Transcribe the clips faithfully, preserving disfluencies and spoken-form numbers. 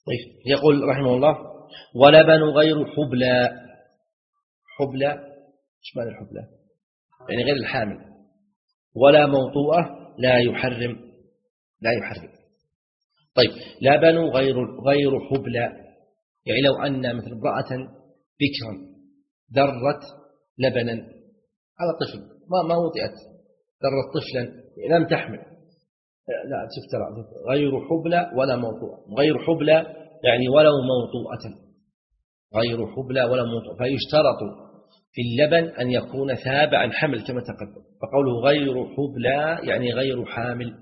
طيب يقول رحمه الله: ولبن غير حبلى. حبلى ايش معنى الحبلى؟ يعني غير الحامل. ولا موطوءة لا يحرم لا يحرم. طيب لبن غير غير حبلى، يعني لو أن مثل امرأة بكرا درت لبنا على طفل ما ما وطئت، درت طفلا لم تحمل، لا شفت غير حبلى ولا موطوءة. غير حبلى يعني ولو موطوءة، غير حبلى ولا موطوءة. فيشترط في اللبن أن يكون ثابعا حمل كما تقدم. فقوله غير حبلى يعني غير حامل.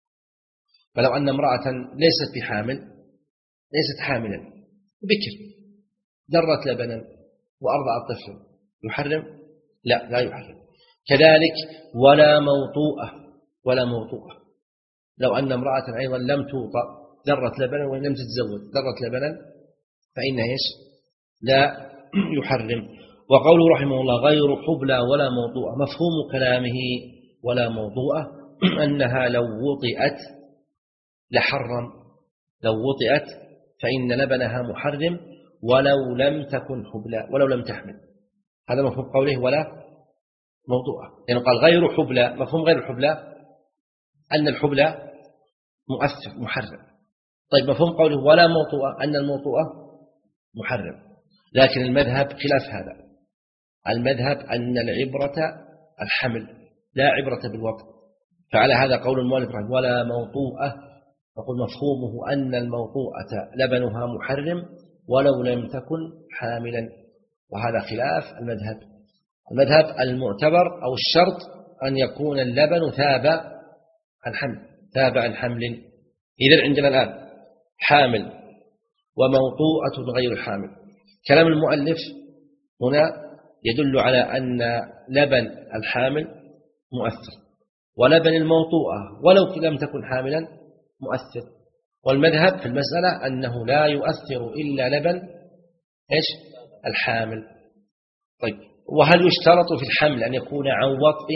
فلو أن امرأة ليست بحامل، ليست حاملا بكر درت لبنا وأرضعت طفلا، يحرم؟ لا لا يحرم. كذلك ولا موطوءة ولا موطوءة. لو أن امرأة أيضا لم توطأ درت لبنا ولم تتزوج درت لبنا فإنها إيش؟ لا يحرم. وقوله رحمه الله غير حبلى ولا موطوءة، مفهوم كلامه ولا موطوءة أنها لو وطئت لحرم، لو وطئت فإن لبنها محرم ولو لم تكن حبلى ولو لم تحمل. هذا مفهوم قوله ولا موطوءة، يعني قال غير حبلى. مفهوم غير الحبلى أن الحبلى مؤثر محرم. طيب مفهوم قوله ولا موطوءة أن الموطوءة محرم. لكن المذهب خلاف هذا. المذهب أن العبرة الحمل لا عبرة بالوطء. فعلى هذا قول المؤلف ولا موطوءة، فقل مفهومه أن الموطوءة لبنها محرم ولو لم تكن حاملا، وهذا خلاف المذهب. المذهب المعتبر أو الشرط أن يكون اللبن ثابع عن حمل، ثابع عن حمل. إذن عندنا الآن حامل وموطوءة غير حامل. كلام المؤلف هنا يدل على أن لبن الحامل مؤثر، ولبن الموطوءة ولو لم تكن حاملا مؤثر. والمذهب في المسألة أنه لا يؤثر إلا لبن إيش؟ الحامل. طيب وهل يشترط في الحمل أن يكون عن وطء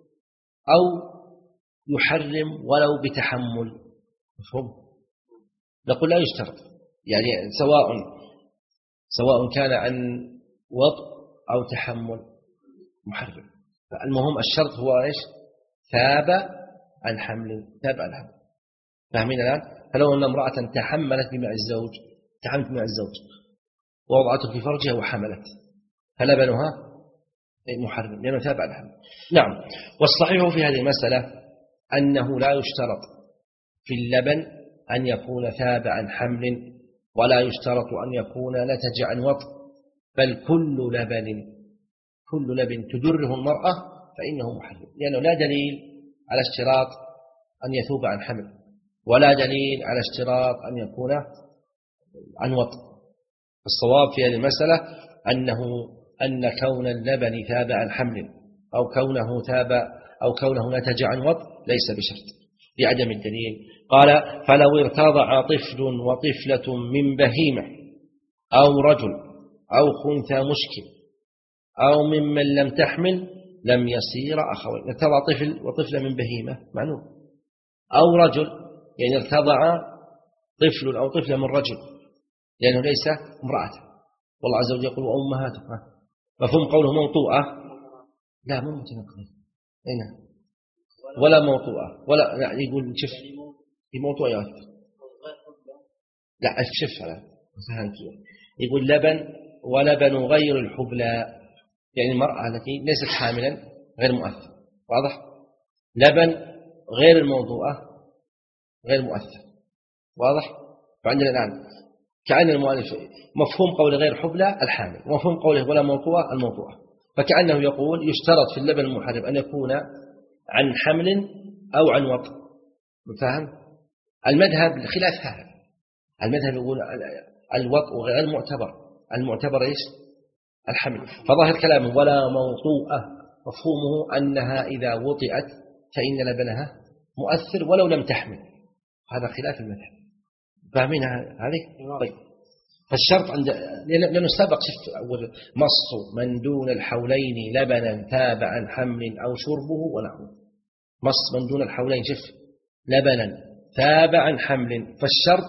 أو يحرم ولو بتحمل؟ مفهوم؟ نقول لا يشترط، يعني سواء سواء كان عن وطء أو تحمل محرم. فالمهم الشرط هو إيش؟ ثاب عن حمل، ثاب عن حمل. فاهمين الآن؟ فلو أن امرأة تحملت بماء الزوج، تحملت بماء الزوج ووضعته في فرجها وحملت، فلبنها محرم لأنه ثاب عن حمل. نعم. والصحيح في هذه المسألة أنه لا يشترط في اللبن أن يكون ثاب عن حمل، ولا يشترط أن يكون نتج عن وطء، بل كل لبن كل لبن تدره المرأة فإنه محرم، لأنه لا دليل على اشتراط أن يثوب عن حمل، ولا دليل على اشتراط أن يكون عن وطء. الصواب في هذه المسألة أنه أن كون اللبن ثاب عن حمل أو كونه ثاب أو كونه نتج عن وطء ليس بشرط لعدم الدليل. قال فلو ارتضع طفل وطفلة من بهيمة أو رجل أو خنثى مشكل أو ممن لم تحمل لم يصير أخوين. ارتضع طفل وطفلة من بهيمة معلوم، أو رجل يعني ارتضع طفل أو طفلة من رجل لأنه ليس امرأة. والله عز وجل يقول وأمهاتكم. مفهوم قوله موطوءة؟ لا مو متنقل. أين؟ ولا موطوءة ولا لا. يقول شف في موطوءة يا أخي. لا شف هذا يقول لبن ولبن غير الحبلى، يعني المرأة التي ليست حاملا غير مؤثر. واضح؟ لبن غير الموضوعة غير مؤثر. واضح؟ فعندنا الآن كأن المؤلف مفهوم قول غير حبلى الحامل، ومفهوم قوله ولا موطوءة الموطوءة. فكأنه يقول يشترط في اللبن المحرم أن يكون عن حمل أو عن وطء. فهم؟ المذهب خلاف هذا. المذهب يقول الوطء غير معتبر، المعتبر إيش؟ الحمل. فظاهر كلامه ولا موطوءة مفهومه أنها إذا وطئت فإن لبنها مؤثر ولو لم تحمل. هذا خلاف المذهب. فاهمين هذه؟ طيب. فالشرط عند لأنه سبق شفت أول مص من دون الحولين لبنا تابع عن حمل أو شربه ونحوه. مص من دون الحولين شف لبنا تابع عن حمل. فالشرط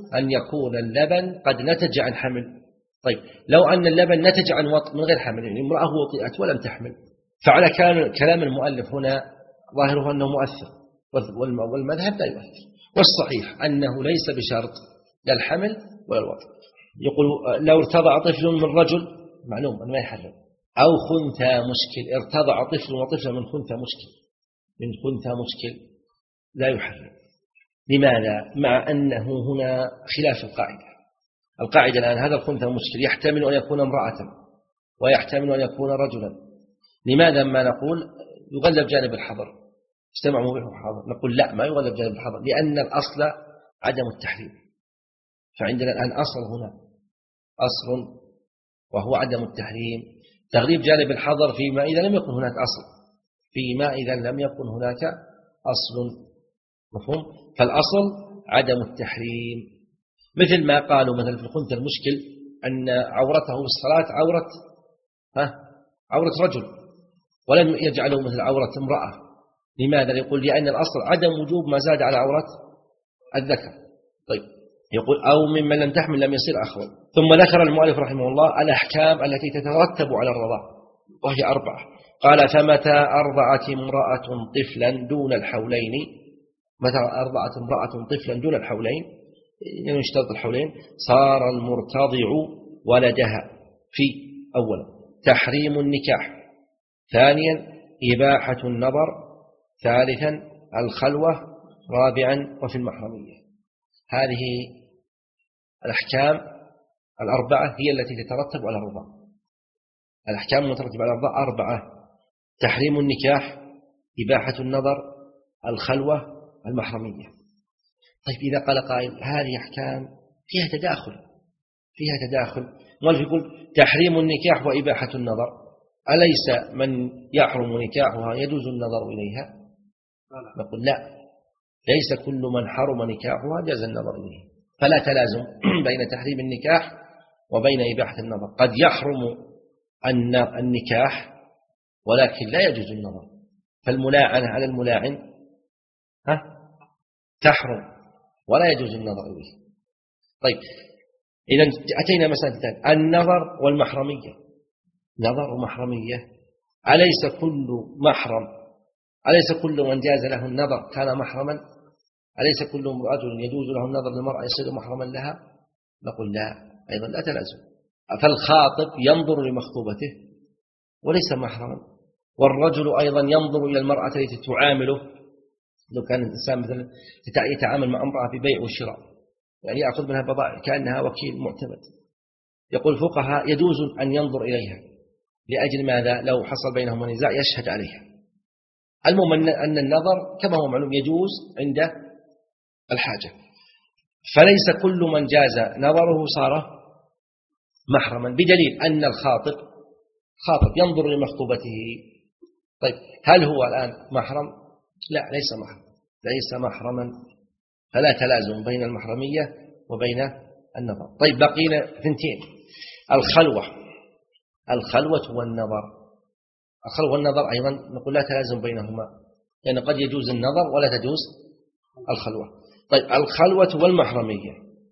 أن يكون اللبن قد نتج عن حمل. طيب لو أن اللبن نتج عن وطء من غير حمل، يعني امرأة وطئت ولم تحمل، فعلى كلام المؤلف هنا ظاهره أنه مؤثر، والمذهب لا يؤثر، والصحيح أنه ليس بشرط لا الحمل ولا الوطء. يقول لو ارتضع طفل من رجل معلوم أنه ما يحرم، أو خنثى مشكل، ارتضع طفل وطفل من خنثى مشكل من خنثى مشكل لا يحرم. لماذا؟ مع أنه هنا خلاف القاعدة. القاعدة الآن هذا الخنثى مشكل يحتمل أن يكون امرأة ويحتمل أن يكون رجلا. لماذا ما نقول يغلب جانب الحظر، اجتمع مبيح وحاضر؟ نقول لا، ما يغلب جانب الحظر، لأن الأصل عدم التحريم. فعندنا الآن أصل هنا، أصل وهو عدم التحريم. تغليب جانب الحظر فيما إذا لم يكن هناك أصل، فيما إذا لم يكن هناك أصل. مفهوم؟ فالأصل عدم التحريم، مثل ما قالوا مثلا في الخنثى المشكل أن عورته بالصلاة عورة ها عورة رجل، ولم يجعله مثل عورة امرأة. لماذا؟ يقول لأن الأصل عدم وجوب ما زاد على عورة الذكر. طيب يقول أو ممن لم تحمل لم يصير أخوة. ثم ذكر المؤلف رحمه الله الأحكام التي تترتب على الرضاع، وهي أربعة. قال فمتى أرضعت امرأة طفلا دون الحولين، متى أرضعت امرأة طفلا دون الحولين، يعني يشترط الحولين، صار المرتضع ولدها في أولا تحريم النكاح، ثانيا إباحة النظر، ثالثا الخلوة، رابعا وفي المحرمية. هذه الأحكام الأربعة هي التي تترتب على الرضاع. الأحكام المترتبة على الرضاع أربعة: تحريم النكاح، إباحة النظر، الخلوة، المحرمية. طيب إذا قال قائل هذه أحكام فيها تداخل فيها تداخل مؤلف يقول تحريم النكاح وإباحة النظر، أليس من يحرم نكاحها يجوز النظر إليها؟ نقول لا، ليس كل من حرم نكاحها جاز النظر إليه. فلا تلازم بين تحريم النكاح وبين إباحة النظر. قد يحرم النكاح ولكن لا يجوز النظر، فالملاعنة على الملاعن ها تحرم ولا يجوز النظر إليه. طيب إذا أتينا مسألة النظر والمحرمية. نظر ومحرمية، أليس كل محرم أليس كل من جاز له النظر كان محرما؟ أليس كل رجل يجوز له النظر للمرأة يصير محرما لها؟ نقول لا، أيضا لا تلازم. فالخاطب ينظر لمخطوبته وليس محرما، والرجل أيضا ينظر إلى المرأة التي تعامله. لو كان الإنسان مثلا يتعامل مع امرأة في بيع وشراء، يعني يأخذ منها بضائع كأنها وكيل معتمد، يقول الفقهاء يجوز أن ينظر إليها. لأجل ماذا؟ لو حصل بينهما نزاع يشهد عليها. المهم أن النظر كما هو معلوم يجوز عند الحاجة، فليس كل من جاز نظره صار محرما، بدليل أن الخاطب خاطب ينظر لمخطوبته. طيب هل هو الآن محرم؟ لا، ليس محرم ليس محرما، فلا تلازم بين المحرمية وبين النظر. طيب بقينا ثنتين: الخلوة الخلوة والنظر. الخلوة والنظر أيضا نقول لا تلازم بينهما، لأن يعني قد يجوز النظر ولا تجوز الخلوة. طيب الخلوة والمحرمية.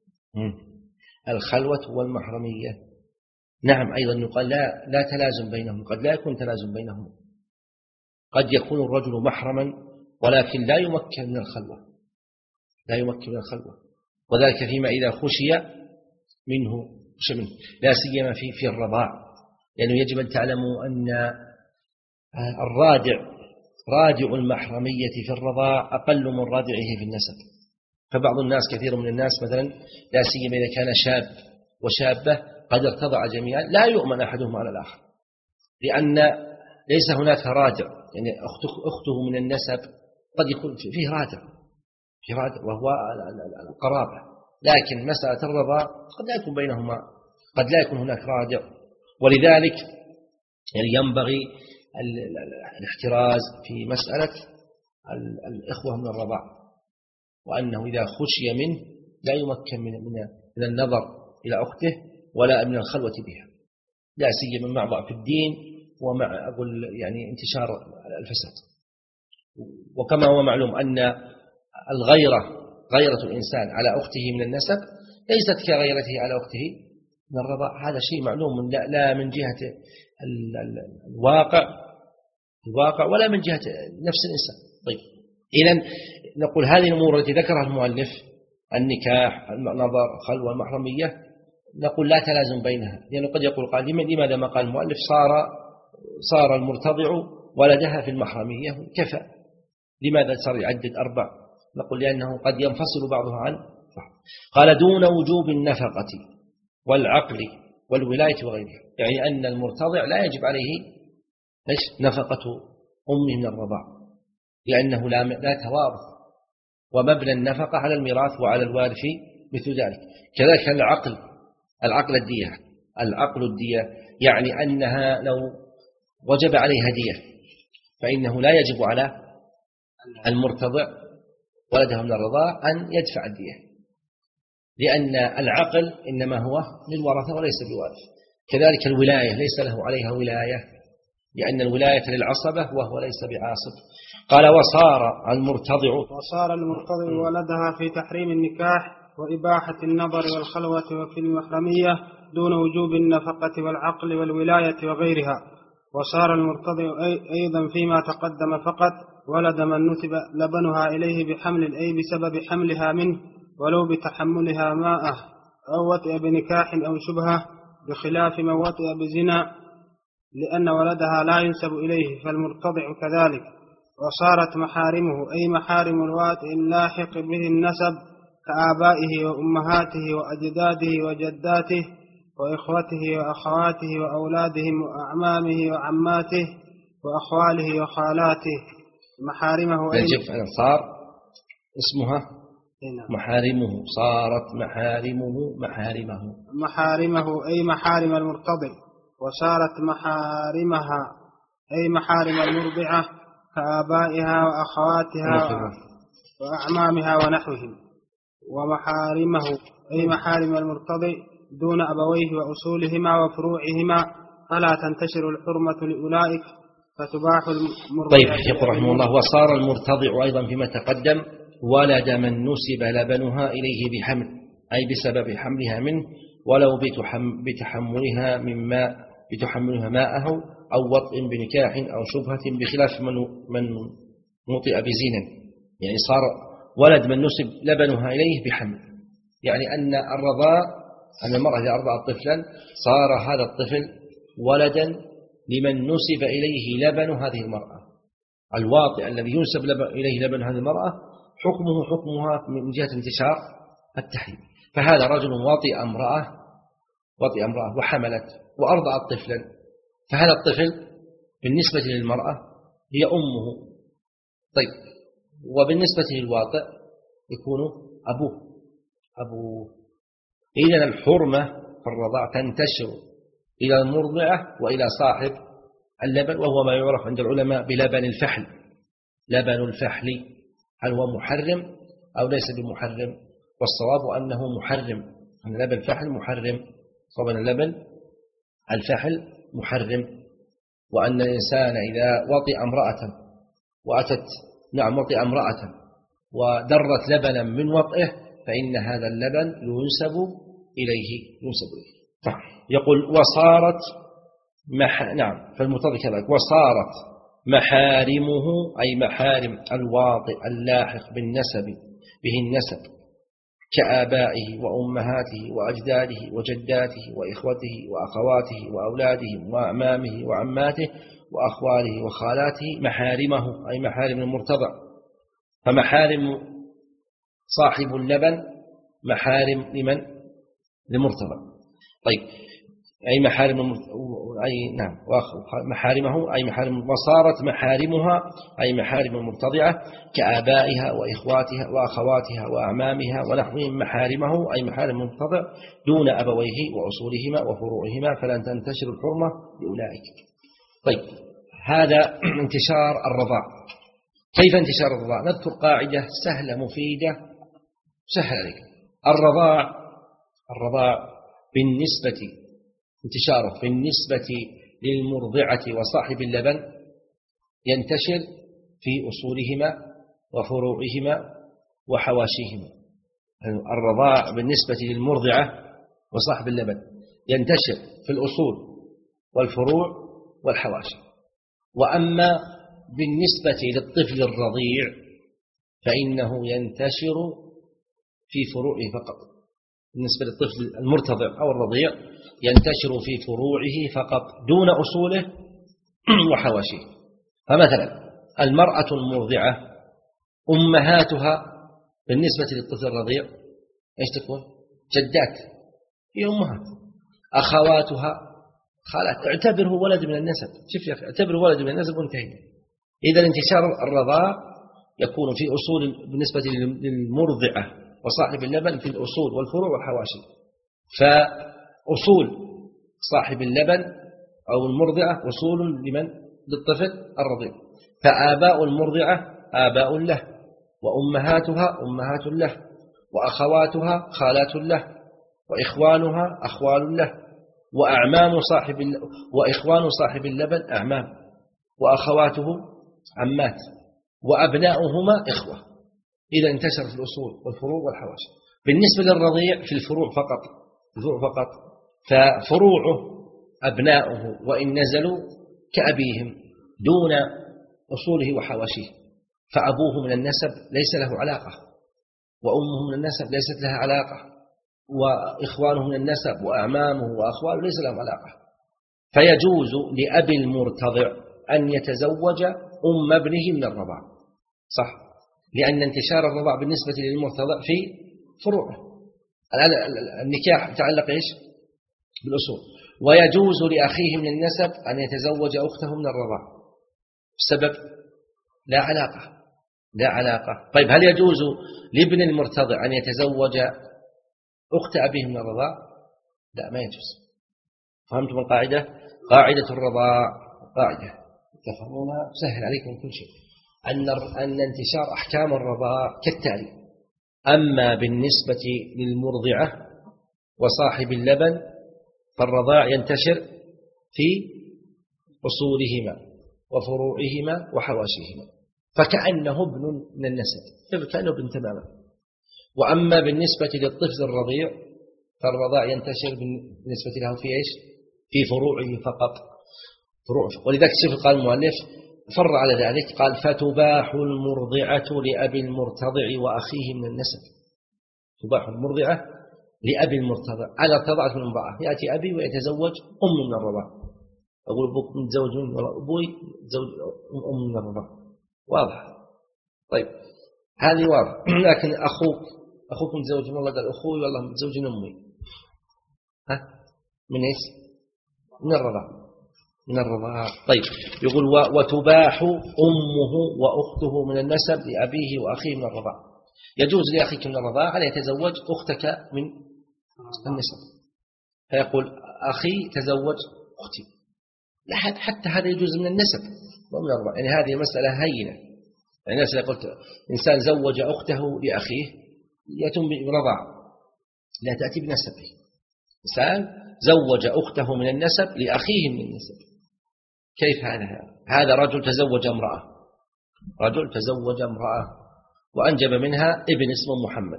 الخلوة والمحرمية نعم أيضا يقال لا لا تلازم بينهم، قد لا يكون تلازم بينهم. قد يكون الرجل محرما ولكن لا يمكن من الخلوة لا يمكن من الخلوة وذلك فيما إذا خشي منه خشي منه لا سيما في في الرضاع، لأنه يعني يجب أن تعلموا أن الرادع رادع المحرمية في الرضاع أقل من رادعه في النسب. فبعض الناس كثير من الناس مثلا لا سيما إذا كان شاب وشابة قد ارتضع جميعا لا يؤمن أحدهم على الآخر، لأن ليس هناك رادع، يعني أخته, أخته من النسب قد يكون فيه رادع فيه رادع وهو القرابة، لكن مسألة الرضاع قد لا يكون بينهما قد لا يكون هناك رادع. ولذلك يعني ينبغي الاحتراز في مسألة الإخوة من الرضاع، وأنه إذا خشي منه لا يمكن من من النظر إلى أخته ولا من الخلوة بها، لا سيما مع ضعف الدين ومع أقول يعني انتشار الفساد. وكما هو معلوم أن الغيرة غيرة الإنسان على أخته من النسب ليست كغيرته على وقته من الرضاع. هذا شيء معلوم لا, لا من جهة الواقع الواقع ولا من جهة نفس الإنسان. طيب إذن نقول هذه الأمور التي ذكرها المؤلف، النكاح، النظر، الخلوة، المحرمية، نقول لا تلازم بينها، لأنه قد يقول قال لماذا ما قال المؤلف صار صار المرتضع ولدها في المحرمية كفى، لماذا صار يعدد أربع؟ نقول لأنه قد ينفصل بعضها عن بعض. قال دون وجوب النفقة والعقل والولاية وغيرها، يعني أن المرتضع لا يجب عليه نفقة أمه من الرضاع، لأنه لا لا توارث، ومبنى النفقة على الميراث وعلى الوارث مثل ذلك. كذلك العقل العقل الدية العقل الدية يعني أنها لو وجب عليها دية فإنه لا يجب على المرتضع ولدها من الرضاع أن يدفع الدية، لأن العقل إنما هو للورثة وليس بوارث. كذلك الولاية ليس له عليها ولاية، لأن الولاية للعصبة وهو ليس بعاصب. قال وصار المرتضع وصار المرتضع ولدها في تحريم النكاح وإباحة النظر والخلوة وفي المحرمية دون وجوب النفقة والعقل والولاية وغيرها. وصار المرتضع أيضا فيما تقدم فقط ولد من نسب لبنها إليه بحمل أي بسبب حملها منه ولو بتحملها ماءه أو وطئ بنكاح أو شبهة، بخلاف من وطئ بزنا لأن ولدها لا ينسب إليه، فالمرتضع كذلك. وصارت محارمه أي محارم الواتئ اللاحق به النسب كآبائه وأمهاته وأجداده وجداته وإخوته وأخواته وأولادهم وأعمامه وعماته وأخواله وخالاته. محارمه أي صار اسمها محارمه، صارت محارمه محارمه محارمه أي محارم المرتضع. وصارت محارمها أي محارم المرضعة كآبائها وأخواتها وأعمامها ونحوهم. ومحارمه أي محارم المرتضع دون أبويه وأصولهما وفروعهما، فلا تنتشر الحرمة لأولئك فتباح المرضعة. طيب يقول رحمه الله وصار المرتضع أيضا فيما تقدم ولد من نسب لبنها إليه بحمل أي بسبب حملها منه ولو بتحملها من ماء بتحملها ماءه أو وطئ بنكاح أو شبهة، بخلاف من من مطئ بزنا، يعني صار ولد من نسب لبنها إليه بحمل، يعني أن الرضاء أن المرأة إذا أرضعت طفلا صار هذا الطفل ولدا لمن نسب إليه لبن هذه المرأة. الواطئ الذي ينسب إليه لبن هذه المرأة حكمه حكمها من جهة انتشار التحريم. فهذا رجل واطئ امرأة واطئ امرأة وحملت وأرضعت طفلا، فهذا الطفل بالنسبة للمرأة هي أمه. طيب وبالنسبة للواطئ يكون أبوه أبوه إذن الحرمة في الرضاع تنتشر إلى المرضعة وإلى صاحب اللبن، وهو ما يعرف عند العلماء بلبن الفحل. لبن الفحل هل هو محرم أو ليس بمحرم؟ والصواب أنه محرم، أن لبن الفحل محرم، طبعا اللبن الفحل محرم، وأن الإنسان إذا وطئ امرأة وأتت نعم وطئ امرأة ودرت لبنا من وطئه فإن هذا اللبن ينسب إليه ينسب إليه. يقول وصارت مح... نعم فالمرتضع كذلك. وصارت محارمه أي محارم الواطئ اللاحق بالنسب به النسب كآبائه وأمهاته وأجداده وجداته وإخوته وأخواته وأولاده وأعمامه وعماته وأخواله وخالاته محارمه أي محارم المرتضع. فمحارم صاحب اللبن محارم لمن؟ للمرتضع. طيب أي محارم أي نعم محارمه أي محارم. وصارت محارمها أي محارم المرتضعة كآبائها وإخواتها وأخواتها وأعمامها ونحوهم محارمه أي محارم المرتضع دون أبويه وأصولهما وفروعهما، فلن تنتشر الحرمة لأولئك. طيب هذا انتشار الرضاع. كيف انتشار الرضاع؟ نذكر قاعدة سهلة مفيدة سهل عليك. الرضاع الرضاع بالنسبة انتشاره بالنسبة للمرضعة وصاحب اللبن ينتشر في أصولهما وفروعهما وحواشيهما، الرضاع بالنسبة للمرضعة وصاحب اللبن ينتشر في الأصول والفروع والحواشي. وأما بالنسبة للطفل الرضيع فإنه ينتشر في فروعه فقط. بالنسبة للطفل المرتضع أو الرضيع ينتشر في فروعه فقط دون أصوله وحواشيه. فمثلا المرأة المرضعة أمهاتها بالنسبة للطفل الرضيع إيش تكون؟ جدات، هي أمهات. أخواتها خالات. اعتبره ولد من النسب. شوف يا أخي، اعتبره ولد من النسب وانتهينا. إذا انتشار الرضاع يكون في أصول بالنسبة للمرضعة وصاحب اللبن في الأصول والفروع والحواشي. فأصول صاحب اللبن أو المرضعة أصول لمن؟ للطفل الرضيع. فآباء المرضعة آباء له، وأمهاتها أمهات له، وأخواتها خالات له، وإخوانها أخوال له، وأعمام صاحب وإخوان صاحب اللبن أعمام، وأخواته عمات، وأبناؤهما إخوة. إذا انتشر في الأصول والفروع والحواشي. بالنسبة للرضيع في الفروع فقط، الفروع فقط. ففروعه أبناؤه وإن نزلوا كأبيهم دون أصوله وحواشيه. فأبوه من النسب ليس له علاقة، وأمه من النسب ليست لها علاقة، وإخوانه من النسب وأعمامه وأخواله ليس لهم علاقة. فيجوز لأبي المرتضع أن يتزوج أم ابنه من الرضاع، صح؟ لأن انتشار الرضاع بالنسبة للمرتضع في فروعه. الآن النكاح يتعلق إيش؟ بالأصول. ويجوز لأخيه من النسب أن يتزوج أخته من الرضاع. السبب لا علاقة، لا علاقة. طيب هل يجوز لابن المرتضع أن يتزوج أخت أبيه من الرضاع؟ لا، ما يجوز. فهمتم القاعدة؟ قاعدة الرضاع قاعدة تفهمونها سهل عليكم كل شيء. أن أن انتشار أحكام الرضاع كالتالي: أما بالنسبة للمرضعة وصاحب اللبن فالرضاع ينتشر في أصولهما وفروعهما وحواشيهما، فكأنه ابن من النسب، فكأنه ابن تماما. وأما بالنسبة للطفل الرضيع فالرضاع ينتشر بالنسبة له في إيش؟ في فروعه فقط، فروع. ولذلك شوف قال المؤلف فر على ذلك قال: فتباح المرضعة لأبي المرتضع وأخيه من النسب. تباح المرضعة لأبي المرتضع. أنا ارتضعت من امرأة، يأتي أبي ويتزوج أم من الرضاع، أقول أبوك متزوج مني ولا أبوي متزوج أم من الرضاع، واضح؟ طيب هذه واضح. لكن أخوك أخوك متزوج من، والله قال أخوي والله متزوج من أمي، ها من إيش؟ من الرضاع، من الرضاع. طيب يقول: وتباح أمه وأخته من النسب لأبيه وأخيه من الرضاع. يجوز لأخيك من الرضاع أن يتزوج أختك من النسب، فيقول: أخي تزوج أختي. لا، حتى هذا يجوز من النسب ومن الرضاع. يعني هذه مسألة هينة. يعني مثلا قلت إنسان زوج أخته لأخيه يتم برضاع، لا تأتي بنسبه. إنسان زوج أخته من النسب لأخيه من النسب، كيف هذا؟ هذا رجل تزوج امرأة، رجل تزوج امرأة وأنجب منها ابن اسمه محمد،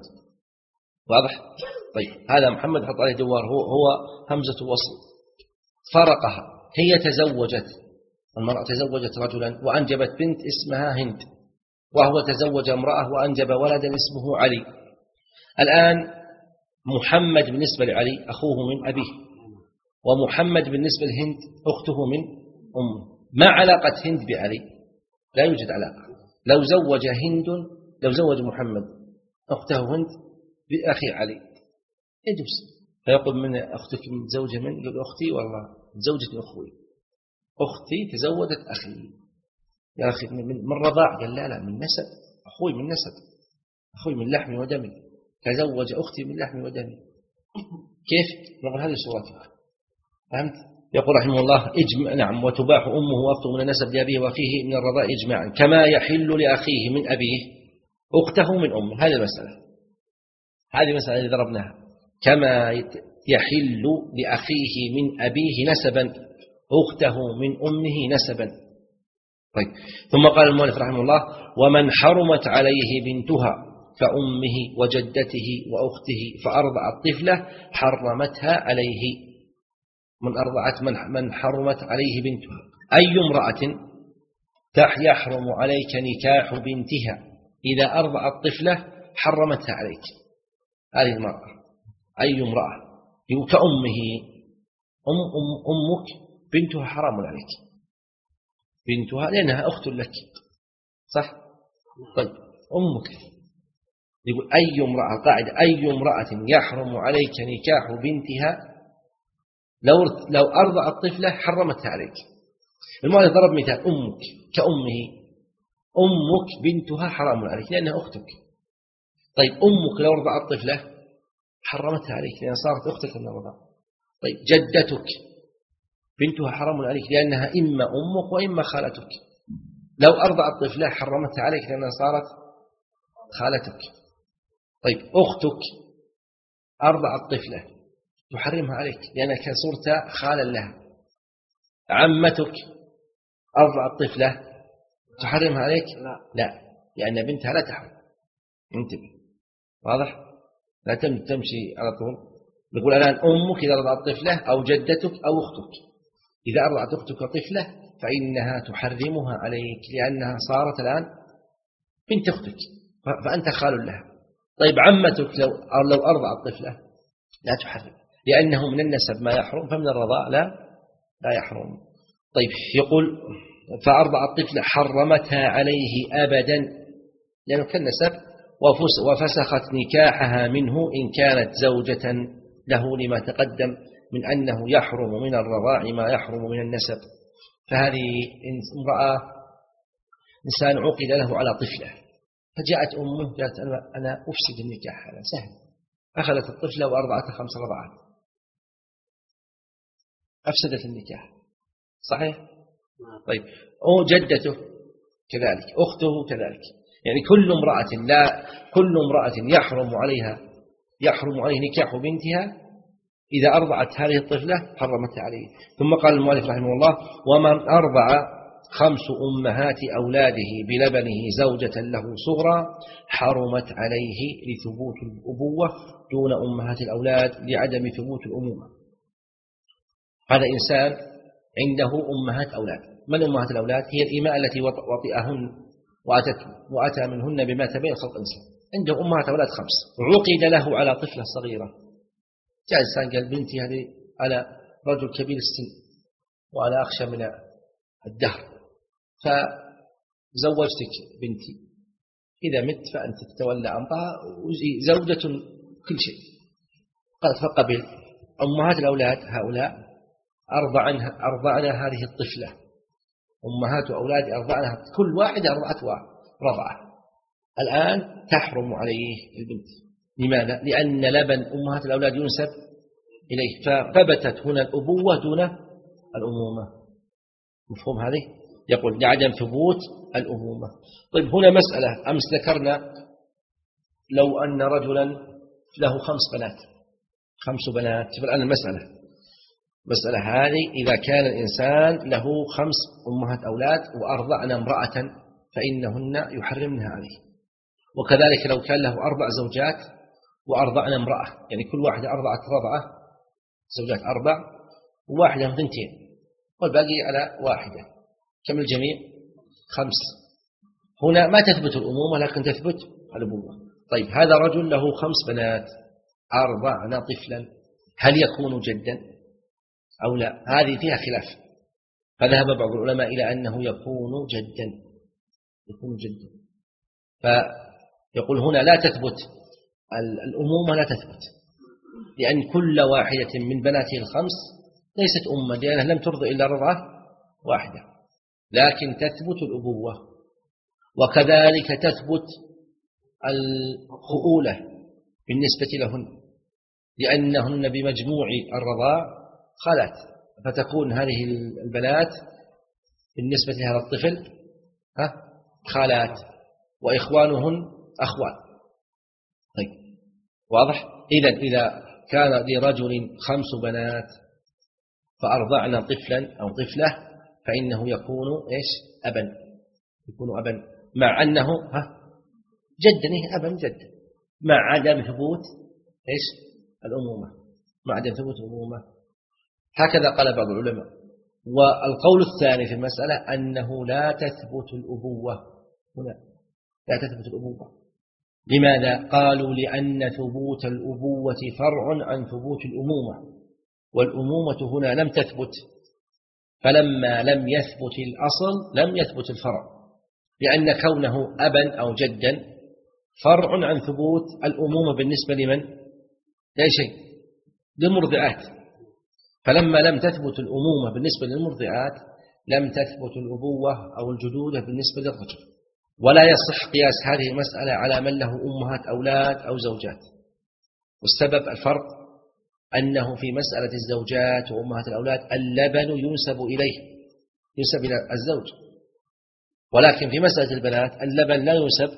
واضح؟ طيب هذا محمد حط عليه دوار، هو, هو همزة وصل، فرقها. هي تزوجت، المرأة تزوجت رجلا وأنجبت بنت اسمها هند، وهو تزوج امرأة وأنجب ولدا اسمه علي. الآن محمد بالنسبة لعلي أخوه من أبيه، ومحمد بالنسبة لهند أخته من أمه. ما علاقة هند بعلي؟ لا يوجد علاقة. لو زوج هند لو زوج محمد أخته هند بأخي علي يجوز. فيقول: من أختك متزوجة من؟ يقول: أختي والله تزوجت أخوي، أختي تزوجت أخي. يا أخي من رضاع؟ قال: لا لا، من نسب، أخوي من نسب، أخوي من لحمي ودمي، تزوج أختي من لحمي ودمي. كيف؟ نقول هذه صورتها. فهمت؟ يقول رحمه الله: إجمع. نعم. وتباح أمه وأخته من النسب لأبيه وأخيه من الرضاع إجماعا، كما يحل لأخيه من أبيه أخته من أمه. هذه المسألة، هذه المسألة اللي ضربناها. كما يحل لأخيه من أبيه نسبا أخته من أمه نسبا. طيب ثم قال المؤلف رحمه الله: ومن حرمت عليه بنتها كأمه وجدته وأخته فأرضعت طفلة حرمتها عليه، من أرضعت من حرمت عليه بنتها. أي امرأة يحرم عليك نكاح بنتها إذا أرضعت طفلة حرمتها عليك، هذه المرأة. أي امرأة كأمه، أم أم أمك بنتها حرام عليك، بنتها لأنها أخت لك، صح؟ طيب أمك، يقول أي امرأة، قاعدة أي امرأة يحرم عليك نكاح بنتها لو لو أرضعت طفلة حرمتها عليك. المؤلف ضرب مثال أمك كأمه، أمك بنتها حرام عليك لأنها أختك. طيب أمك لو رضعت طفلة حرمتها عليك لأنها صارت أختك من الرضاع. طيب جدتك بنتها حرام عليك لأنها إما أمك وإما خالتك. لو أرضعت طفلة حرمتها عليك لأنها صارت خالتك. طيب أختك أرضعت طفلة تحرمها عليك لأنك صرت خالا لها. عمتك أرضعت طفلة تحرمها عليك؟ لا, لا. لأن بنتها لا تحرم. انتبه، واضح؟ لا تمشي على طول. نقول الآن أمك إذا رضعت طفلة أو جدتك أو أختك، إذا أرضعت أختك طفلة فإنها تحرمها عليك لأنها صارت الآن بنت أختك فأنت خال لها. طيب عمتك لو لو أرضعت طفلة لا تحرم لأنه من النسب ما يحرم، فمن الرضاء لا لا يحرم. طيب يقول فأرضعت طفلة حرمتها عليه أبدا لأنه كالنسب، وفسخت نكاحها منه إن كانت زوجة له لما تقدم من أنه يحرم من الرضاع ما يحرم من النسب. فهذه امرأة إنسان عقد له على طفلة، فجاءت أمه قالت أنا أفسد النكاح، هذا سهل. أخذت الطفلة وأرضعتها خمس رضعات، أفسدت النكاح، صحيح؟ طيب أو جدته كذلك، أخته كذلك. يعني كل امرأة لا كل امرأة يحرم عليها يحرم عليه نكاح بنتها إذا أرضعت هذه الطفلة حرمتها عليه. ثم قال المؤلف رحمه الله ومن أرضع خمس أمهات أولاده بلبنه زوجة له صغرى حرمت عليه لثبوت الأبوة دون أمهات الأولاد لعدم ثبوت الأمومة. هذا إنسان عنده أمهات أولاد. من أمهات الأولاد؟ هي الإماء التي وطئهن وأتت وأتى منهن بما تبين خلق الإنسان. عنده أمهات أولاد خمس، عقد له على طفلة صغيرة. جاء إنسان قال بنتي هذه على رجل كبير السن وأنا أخشى من الدهر، فزوجتك بنتي، إذا مت فأنت تتولى أمرها زوجة كل شيء. قالت فقبل. أمهات الأولاد هؤلاء أرضعنها أرضعنا هذه الطفلة، أمهات أولاد أرضعنها، كل واحدة أرضعت رضعة. الآن تحرم عليه البنت. لماذا؟ لأن لبن أمهات الأولاد ينسب إليه، فثبتت هنا الأبوة دون الأمومة. مفهوم هذه؟ يقول لعدم ثبوت الأمومة. طيب هنا مسألة أمس ذكرنا لو أن رجلا له خمس بنات خمس بنات فالآن المسألة مسألة هذه إذا كان الإنسان له خمس أمهات أولاد وأرضعن امرأة فإنهن يحرمنها عليه. وكذلك لو كان له أربع زوجات وأرضعن امرأة، يعني كل واحدة أرضعت رضعة، زوجات أربع وواحدة ثنتين والباقي على واحدة، كم الجميع؟ خمس. هنا ما تثبت الأمومة لكن تثبت الأبوة. طيب هذا رجل له خمس بنات أرضعن طفلا، هل يكون جدا أو لا؟ هذه فيها خلاف. فذهب بعض العلماء إلى أنه يكون جدا يكون جدا فيقول هنا لا تثبت الأمومة، لا تثبت لأن كل واحدة من بناته الخمس ليست أمة لأنها لم ترضع إلا رضعة واحدة، لكن تثبت الأبوة. وكذلك تثبت الخؤولة بالنسبة لهن لأنهن بمجموع الرضاع خالات، فتكون هذه البنات بالنسبة لهذا الطفل ها خالات وإخوانهن أخوان. طيب واضح؟ إذن إذا كان لرجل خمس بنات فأرضعنا طفلا أو طفلة فإنه يكون إيش؟ أبا، يكون أبا، مع أنه ها جدا إيه أبا جدا مع عدم ثبوت إيش الأمومة، مع عدم ثبوت الأمومة. هكذا قال بعض العلماء. والقول الثاني في المسألة أنه لا تثبت الأبوة هنا، لا تثبت الأبوة. لماذا؟ قالوا لأن ثبوت الأبوة فرع عن ثبوت الأمومة، والأمومة هنا لم تثبت، فلما لم يثبت الأصل لم يثبت الفرع، لأن كونه أبا أو جدا فرع عن ثبوت الأمومة بالنسبة لمن؟ لا شيء، للمرضعات. فلما لم تثبت الأمومة بالنسبة للمرضعات لم تثبت الأبوة أو الجدودة بالنسبة للرجل. ولا يصح قياس هذه المسألة على من له أمهات أولاد أو زوجات. والسبب الفرق أنه في مسألة الزوجات وأمهات الأولاد اللبن ينسب إليه، ينسب إلى الزوج، ولكن في مسألة البنات اللبن لا ينسب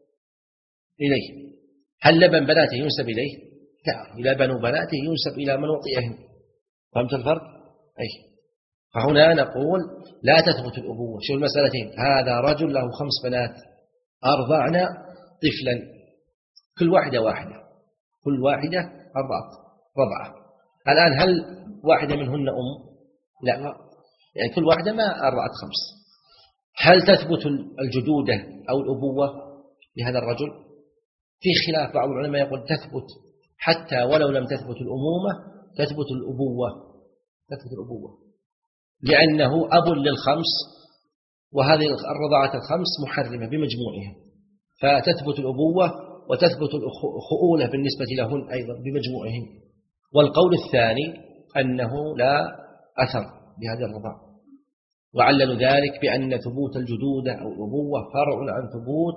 إليه. هل لبن بناته ينسب إليه؟ لا، لبن بناته ينسب إلى من وطئهم. فهمت الفرق؟ أي. فهنا نقول لا تثبت الأبوة. شو المسألتين؟ هذا رجل له خمس بنات أرضعنا طفلا، كل واحدة واحدة، كل واحدة أرضعت رضعة. الآن هل واحدة منهن أم؟ لا، يعني كل واحدة ما أرضعت خمس. هل تثبت الجدودة أو الأبوة لهذا الرجل؟ في خلاف، بعض العلماء يقول تثبت حتى ولو لم تثبت الأمومة تثبت الأبوة، تثبت الأبوة لأنه أب للخمس، وهذه الرضاعة الخمس محرمة بمجموعها، فتثبت الأبوة وتثبت الخؤولة بالنسبة لهن أيضا بمجموعهم. والقول الثاني أنه لا أثر بهذه الرضاعة، وعللوا ذلك بأن ثبوت الجدودة أو الأبوة فرع عن ثبوت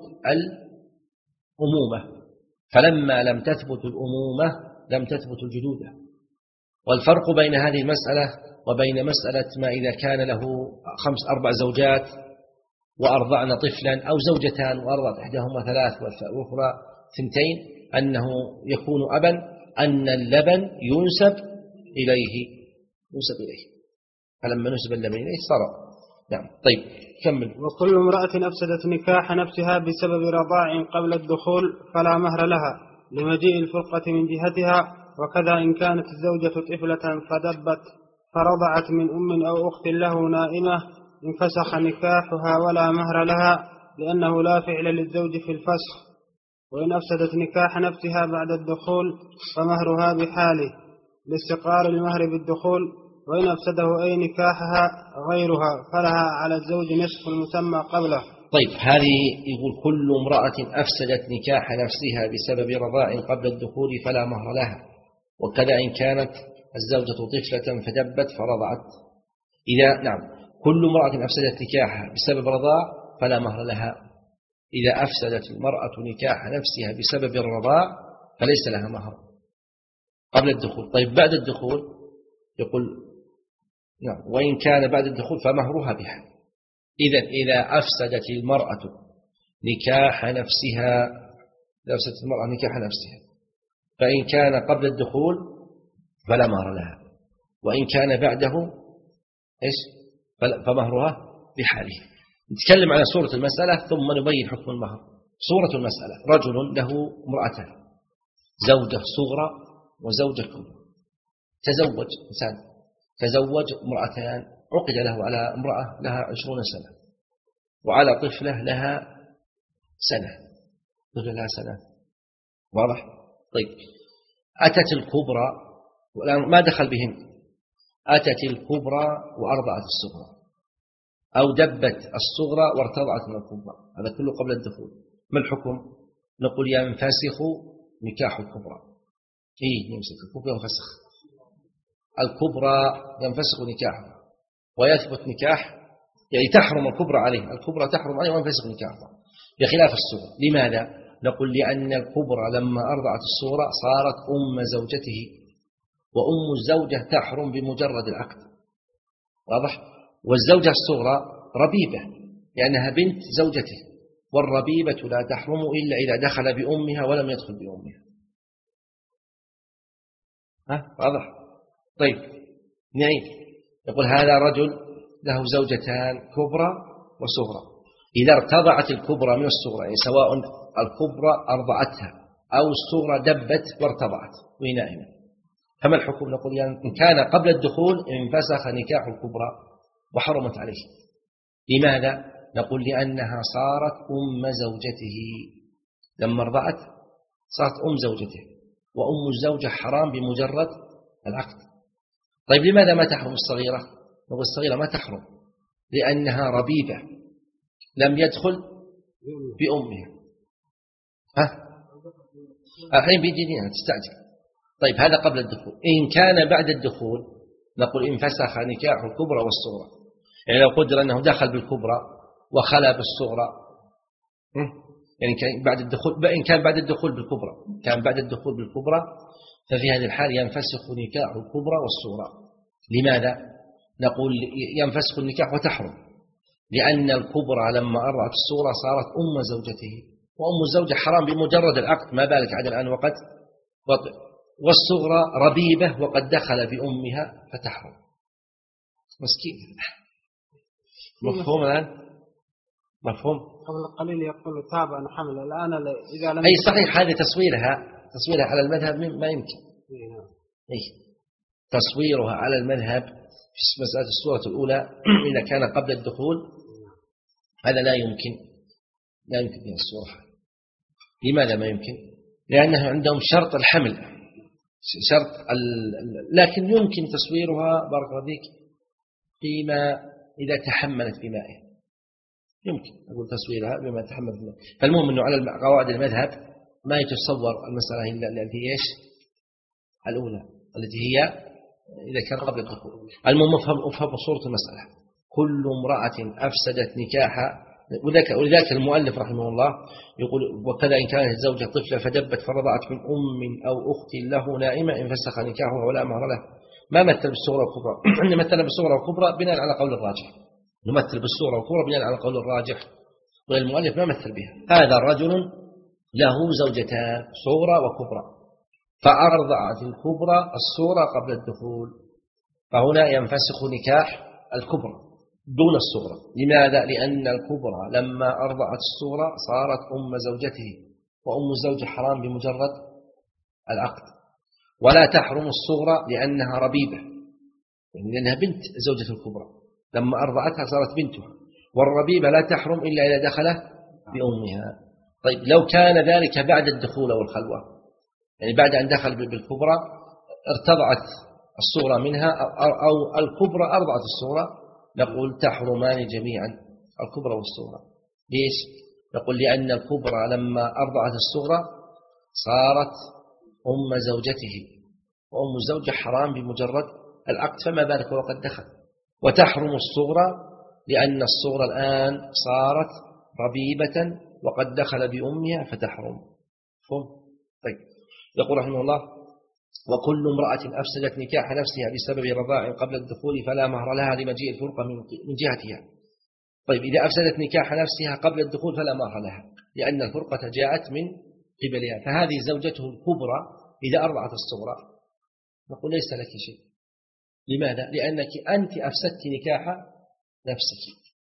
الأمومة، فلما لم تثبت الأمومة لم تثبت الجدودة. والفرق بين هذه المسألة وبين مسألة ما إذا كان له خمس أربع زوجات وأرضعن طفلا، أو زوجتان وأرضعت إحداهما ثلاث والأخرى ثنتين، أنه يكون أبا، أن اللبن ينسب إليه، ينسب إليه، فلما نسب اللبن إليه صار. نعم. طيب كمل. وكل امرأة أفسدت نكاح نفسها بسبب رضاع قبل الدخول فلا مهر لها لمجيء الفرقة من جهتها، وكذا إن كانت الزوجة طفلة فدبت فرضعت من أم أو أخت له نائمة انفسخ نكاحها ولا مهر لها، لأنه لا فعل للزوج في الفسخ. وإن أفسدت نكاح نفسها بعد الدخول فمهرها بحاله لاستقرار المهر بالدخول، وإن أفسده أي نكاحها غيرها فلها على الزوج نصف المسمى قبله. طيب هذه يقول كل امرأة أفسدت نكاح نفسها بسبب رضاع قبل الدخول فلا مهر لها، وكذا إن كانت الزوجة طفلة فدبت فرضعت. إذا نعم كل امرأة أفسدت نكاحها بسبب رضاع فلا مهر لها. إذا أفسدت المرأة نكاح نفسها بسبب الرضاع فليس لها مهر قبل الدخول. طيب بعد الدخول يقول نعم وإن كان بعد الدخول فمهرها بها. إذا إذا أفسدت المرأة نكاح نفسها، أفسدت المرأة نكاح نفسها فإن كان قبل الدخول فلا مهر لها، وإن كان بعده إيش فمهرها بحاله. نتكلم على صورة المسألة ثم نبين حكم المهر. صورة المسألة رجل له امرأتان، زوجة صغرى وزوجة كبرى. تزوج إنسان، تزوج امرأتان، عقد له على امرأة لها عشرون سنة وعلى طفلة لها سنة، طفلة لها سنة، واضح؟ طيب أتت الكبرى والآن ما دخل بهم، أتت الكبرى وأرضعت الصغرى، أو دبت الصغرى وارتضعت من الكبرى، هذا كله قبل الدخول. ما الحكم؟ نقول ينفسخ نكاح الكبرى. إيه ينفسخ الكبرى، ينفسخ الكبرى، ينفسخ نكاحها ويثبت نكاح، يعني تحرم الكبرى عليه، الكبرى تحرم عليه وينفسخ نكاحها بخلاف الصغرى. لماذا؟ نقول لأن الكبرى لما أرضعت الصغرى صارت أم زوجته، وأم الزوجة تحرم بمجرد العقد، واضح؟ والزوجة الصغرى ربيبة لأنها بنت زوجته، والربيبة لا تحرم إلا إذا دخل بأمها ولم يدخل بأمها. ها واضح؟ طيب نعيد. يقول هذا رجل له زوجتان كبرى وصغرى. إذا ارتضعت الكبرى من الصغرى، يعني سواء الكبرى أرضعتها أو الصغرى دبت وارتضعت وهي نائمة، فما الحكم؟ نقول يعني إن كان قبل الدخول انفسخ نكاح الكبرى وحرمت عليه. لماذا؟ نقول لأنها صارت أم زوجته، لما ارضعت صارت أم زوجته، وأم الزوجة حرام بمجرد العقد. طيب لماذا ما تحرم الصغيرة؟ نقول الصغيرة ما تحرم لأنها ربيبة لم يدخل بأمها. ها الحين بيجينا تستعجل. طيب هذا قبل الدخول. إن كان بعد الدخول نقول انفسخ نكاح الكبرى والصغرى، يعني لو قدر أنه دخل بالكبرى وخلى بالصغرى، يعني كان بعد الدخول، إن كان بعد الدخول بالكبرى كان بعد الدخول بالكبرى ففي هذه الحال ينفسخ نكاح الكبرى والصغرى. لماذا؟ نقول ينفسخ النكاح وتحرم لأن الكبرى لما أرضعت الصغرى صارت أم زوجته، وأم الزوجة حرام بمجرد العقد، ما بالك عاد الآن وقد وطئ، والصغرى ربيبة وقد دخل بأمها فتحرم. مسكين. مفهوم الآن؟ مفهوم؟ قبل قليل يقول تابع حمل الآن إذا لم أي صحيح، هذه تصويرها تصويرها على المذهب ما يمكن. أي تصويرها على المذهب في مسألة الصورة الأولى إذا كان قبل الدخول هذا لا يمكن، لا يمكن فيها الصورة. لماذا ما يمكن؟ لأنه عندهم شرط الحمل، شرط ال... لكن يمكن تصويرها بارك الله فيك فيما إذا تحملت بمائه، يمكن أقول تصويرها بما تحملت بمائه. فالمهم أنه على قواعد المذهب ما يتصور المسألة التي إيش الأولى التي هي إذا كان قبل الدخول. المهم افهم افهم صورة المسألة. كل امرأة أفسدت نكاحها، ولذلك المؤلف رحمه الله يقول وكذا إن كانت الزوجة طفلة فدبت فرضعت من أم أو أخت له نائمة انفسخ نكاحها ولا مهر له. ما مثل بالصغرى والكبرى. إن مثل بالصغرى والكبرى بناء على قول الراجح، نمثل بالصغرى والكبرى بناء على قول الراجح، والمؤلف ما مثل بها. هذا الرجل له زوجتان صغرى وكبرى، فأرضعت الكبرى الصغرى قبل الدخول، فهنا ينفسخ نكاح الكبرى دون الصغرى. لماذا؟ لأن الكبرى لما أرضعت الصغرى صارت أم زوجته، وأم الزوج حرام بمجرد العقد، ولا تحرم الصغرى لأنها ربيبة، يعني لأنها بنت زوجة الكبرى، لما أرضعتها صارت بنتها، والربيبة لا تحرم إلا إذا دخل بأمها. طيب لو كان ذلك بعد الدخول والخلوة، يعني بعد أن دخل بالكبرى ارتضعت الصغرى منها أو الكبرى أرضعت الصغرى، نقول تحرمان جميعا الكبرى والصغرى. ليش؟ نقول لأن الكبرى لما أرضعت الصغرى صارت أم زوجته، وأم الزوجة حرام بمجرد العقد، فما بالك وقد دخل. وتحرم الصغرى لأن الصغرى الآن صارت ربيبة وقد دخل بأمها فتحرم. فهم؟ طيب يقول رحمه الله وكل امرأة أفسدت نكاح نفسها بسبب رضاع قبل الدخول فلا مهر لها لمجيء الفرقة من جهتها. طيب إذا أفسدت نكاح نفسها قبل الدخول فلا مهر لها لأن الفرقة جاءت من قبلها، فهذه زوجته الكبرى إذا أرضعت الصغرى نقول ليس لك شيء. لماذا؟ لأنك أنت أفسدت نكاح نفسك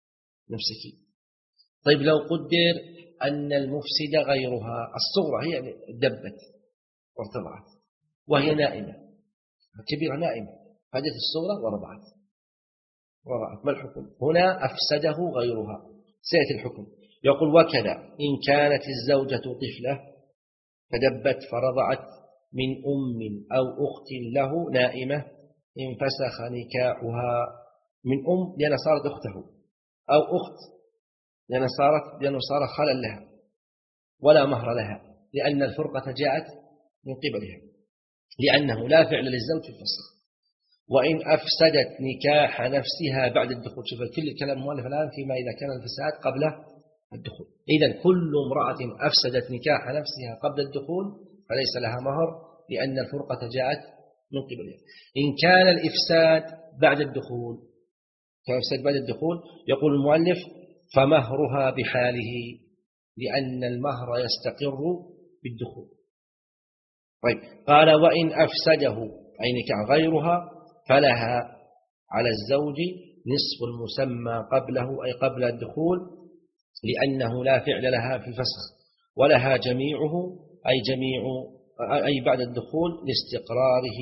نفسك طيب لو قدر أن المفسد غيرها، الصغرى هي دبت وارتضعت وهي نائمة، الكبيرة نائمة، فجت الصغرى ورضعت ورضعت، ما الحكم؟ هنا أفسده غيرها، سيأتي الحكم. يقول وكذا إن كانت الزوجة طفلة فدبت فرضعت من أم أو أخت له نائمة انفسخ نكاحها من أم لأن صارت أخته، أو أخت لأن صارت لأنه صار خالا لها، ولا مهر لها لأن الفرقة جاءت من قبلها، لأنه لا فعل للزوج في الفسخ. وإن أفسدت نكاح نفسها بعد الدخول، شوف كل الكلام المؤلف الآن فيما إذا كان الفساد قبل الدخول. إذن كل امرأة أفسدت نكاح نفسها قبل الدخول فليس لها مهر لأن الفرقة جاءت من قبلها. إن كان الإفساد بعد الدخول، كان الإفساد بعد الدخول يقول المؤلف فمهرها بحاله لأن المهر يستقر بالدخول. طيب قال وإن أفسده أي نكاح غيرها فلها على الزوج نصف المسمى قبله أي قبل الدخول لأنه لا فعل لها في الفسخ، ولها جميعه أي جميع أي بعد الدخول لاستقراره.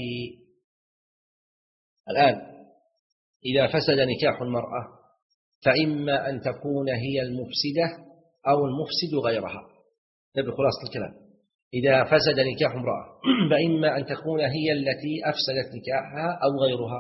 الآن إذا فسد نكاح المرأة فإما أن تكون هي المفسدة أو المفسد غيرها. نبي خلاصة الكلام. إذا فسد نكاح امرأة فإما أن تكون هي التي أفسدت نكاحها أو غيرها.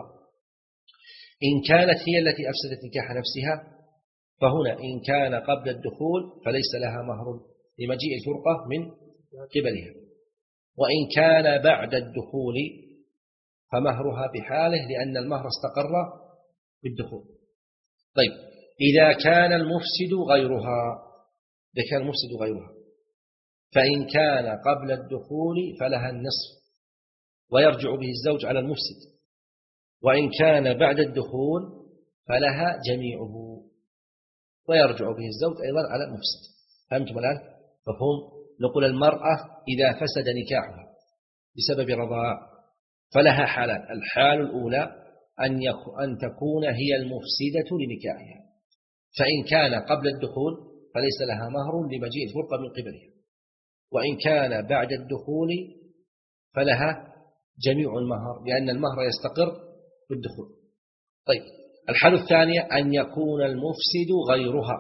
إن كانت هي التي أفسدت نكاح نفسها فهنا إن كان قبل الدخول فليس لها مهر لمجيء الفرقة من قبلها، وإن كان بعد الدخول فمهرها بحاله لأن المهر استقر بالدخول. طيب إذا كان المفسد غيرها إذا كان المفسد غيرها فإن كان قبل الدخول فلها النصف ويرجع به الزوج على المفسد، وإن كان بعد الدخول فلها جميعه ويرجع به الزوج أيضا على المفسد. فهمتم الآن؟ مفهوم؟ نقول المرأة إذا فسد نكاحها بسبب رضاع فلها حالان. الحال الأولى أن, أن تكون هي المفسدة لنكاحها، فإن كان قبل الدخول فليس لها مهر لمجيء الفرقة من قبلها، وإن كان بعد الدخول فلها جميع المهر لأن المهر يستقر بالدخول. طيب الحالة الثانية أن يكون المفسد غيرها،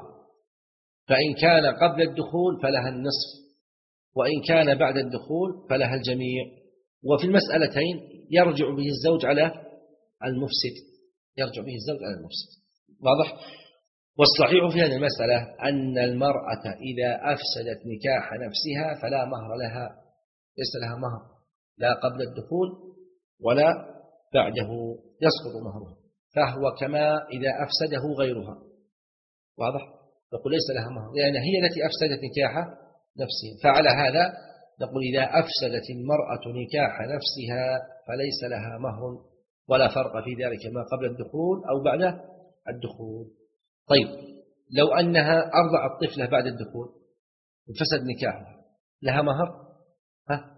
فإن كان قبل الدخول فلها النصف، وإن كان بعد الدخول فلها الجميع. وفي المسألتين يرجع به الزوج على المفسد يرجع به الزوج على المفسد. واضح؟ والصحيح في هذه المسألة أن المرأة إذا أفسدت نكاح نفسها فلا مهر لها، ليس لها مهر لا قبل الدخول ولا بعده، يسقط مهرها، فهو كما إذا أفسده غيرها. واضح؟ نقول ليس لها مهر لأن هي التي أفسدت نكاح نفسها. فعلى هذا نقول إذا أفسدت المرأة نكاح نفسها فليس لها مهر ولا فرق في ذلك ما قبل الدخول أو بعد الدخول. طيب لو أنها أرضعت طفلة بعد الدخول وفسد نكاحها لها مهر؟ ها؟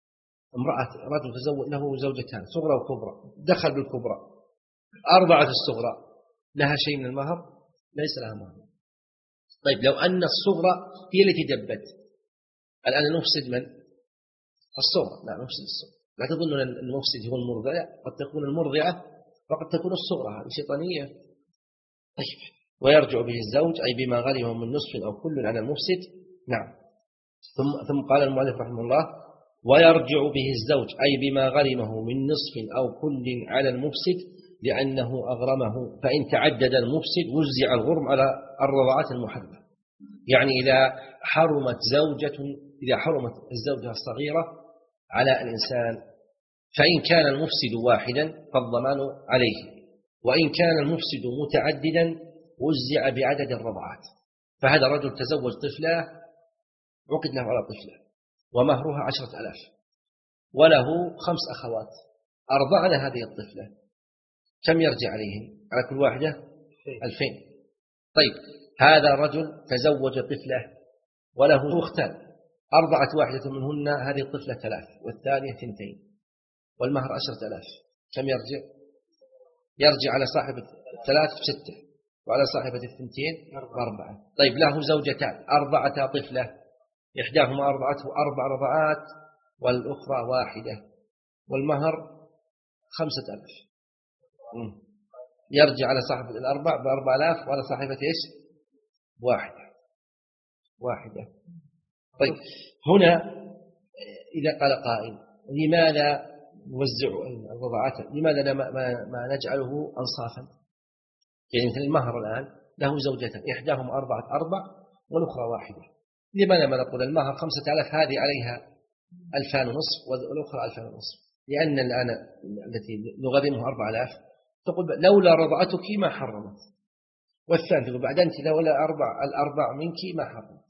امرأة رجل تزوج له زوجتان صغرى وكبرى، دخل بالكبرى أرضعت الصغرى، لها شيء من المهر؟ ليس لها مهر. طيب لو أن الصغرى هي التي دبت، الآن المفسد من؟ الصغرى. لا مفسد الصغرى. لا تظن أن المفسد هو المرضع، قد تكون المرضعة وقد تكون الصغرى، هذه شيطانية. طيب ويرجع به الزوج أي بما غرمه من نصف أو كل على المفسد. نعم. ثم ثم قال المؤلف رحمه الله ويرجع به الزوج أي بما غرمه من نصف أو كل على المفسد لأنه أغرمه، فإن تعدد المفسد وزع الغرم على الرضاعات المحرمة. يعني إذا حرمت زوجة إذا حرمت الزوجة الصغيرة على الإنسان فإن كان المفسد واحدا فالضمان عليه، وإن كان المفسد متعددا وزع بعدد الرضاعات. فهذا الرجل تزوج طفلة عقد له على طفلة ومهرها عشرة ألاف وله خمس أخوات أرضعن هذه الطفلة، كم يرجع عليهم على كل واحدة؟ ألفين. طيب هذا رجل تزوج طفلة وله أختان أرضعت واحدة منهن هذه الطفلة ثلاث والثانية ثنتين والمهر عشرة ألاف، كم يرجع؟ يرجع على صاحب الثلاث بستة وعلى صاحبة الثنتين أربعة. طيب له زوجتان أرضعتا طفلة، إحداهما أرضعته أربع رضعات والأخرى واحدة والمهر خمسة ألاف، يرجع على صاحب الأربع بأربع آلاف وعلى صاحبة إيش؟ واحدة واحدة. طيب هنا إذا قال قائل لماذا نوزع الرضعات، لماذا ما, ما نجعله أنصافا؟ يعني مثل المهر الآن له زوجتان إحداهم أربعة أربع والأخرى واحدة، لماذا ما نقول المهر خمسة آلاف هذه عليها ألفان ونصف والأخرى ألفان ونصف؟ لأن الآن التي نغرمها أربع آلاف تقول لولا رضعتك ما حرمت، والثاني تقول بعد أنت لولا أربع الأربع منك ما حرمت.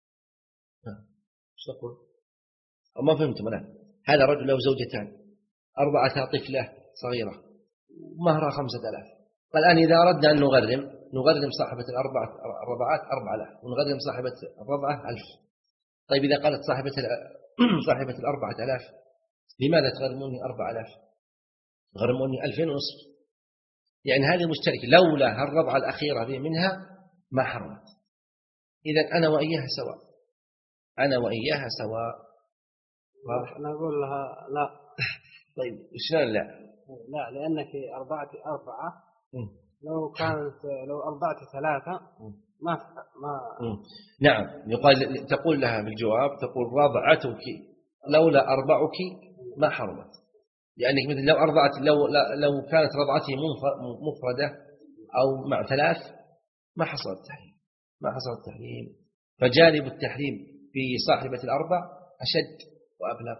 ايش تقول؟ ما فهمتم الآن؟ هذا رجل له زوجتان أربعة طفلة صغيرة مهرها خمسة آلاف، والآن إذا أردنا أن نغرم نغرم صاحبة الأربعة الرضعات أربعة آلاف ونغرم صاحبة الرضعة ألف. طيب إذا قالت صاحبة صاحبة الأربعة آلاف لماذا تغرموني أربعة آلاف؟ غرموني ألفين ونصف، يعني هذه مشتركة، لولا هالرضعة الأخيرة منها ما حرمت. إذن أنا وإياها سواء، أنا وإياها سواء. أنا أقول لها لا. طيب شلون لا؟ لا لأنك أربعة أربعة لو كانت لو أربعة ثلاثة ما ما نعم يقال تقول لها بالجواب تقول رضعتك لولا أربعك ما حرمت، لأنك مثل لو أرضعت لو لو كانت رضعتي مفردة أو مع ثلاث ما حصل التحريم، ما حصل التحريم. فجانب التحريم في صاحبة الأربع أشد وأبلغ.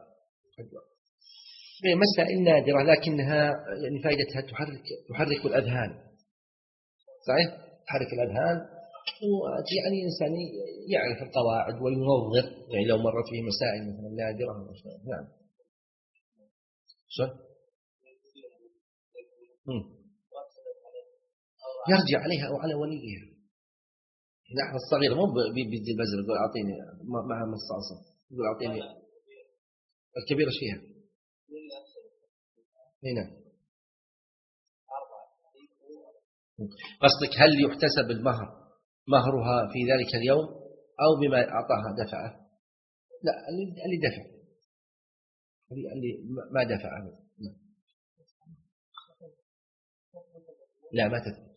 مسائل نادرة لكنها يعني فائدتها تحرك تحرك الأذهان، صحيح تحرك الأذهان، ويعني الإنسان يعرف القواعد وينظر يعني لو مرت فيه مسائل مثلا نادرة. نعم شو يرجع عليها أو على وليها. نحن الصغير مو بيدي البزر يقول أعطيني مع مصاصة يقول أعطيني الكبير ايش فيها هنا. قصدك هل يحتسب المهر مهرها في ذلك اليوم أو بما أعطاها دفعه؟ لا اللي دفع اللي ما دفعه لا ما تثبت،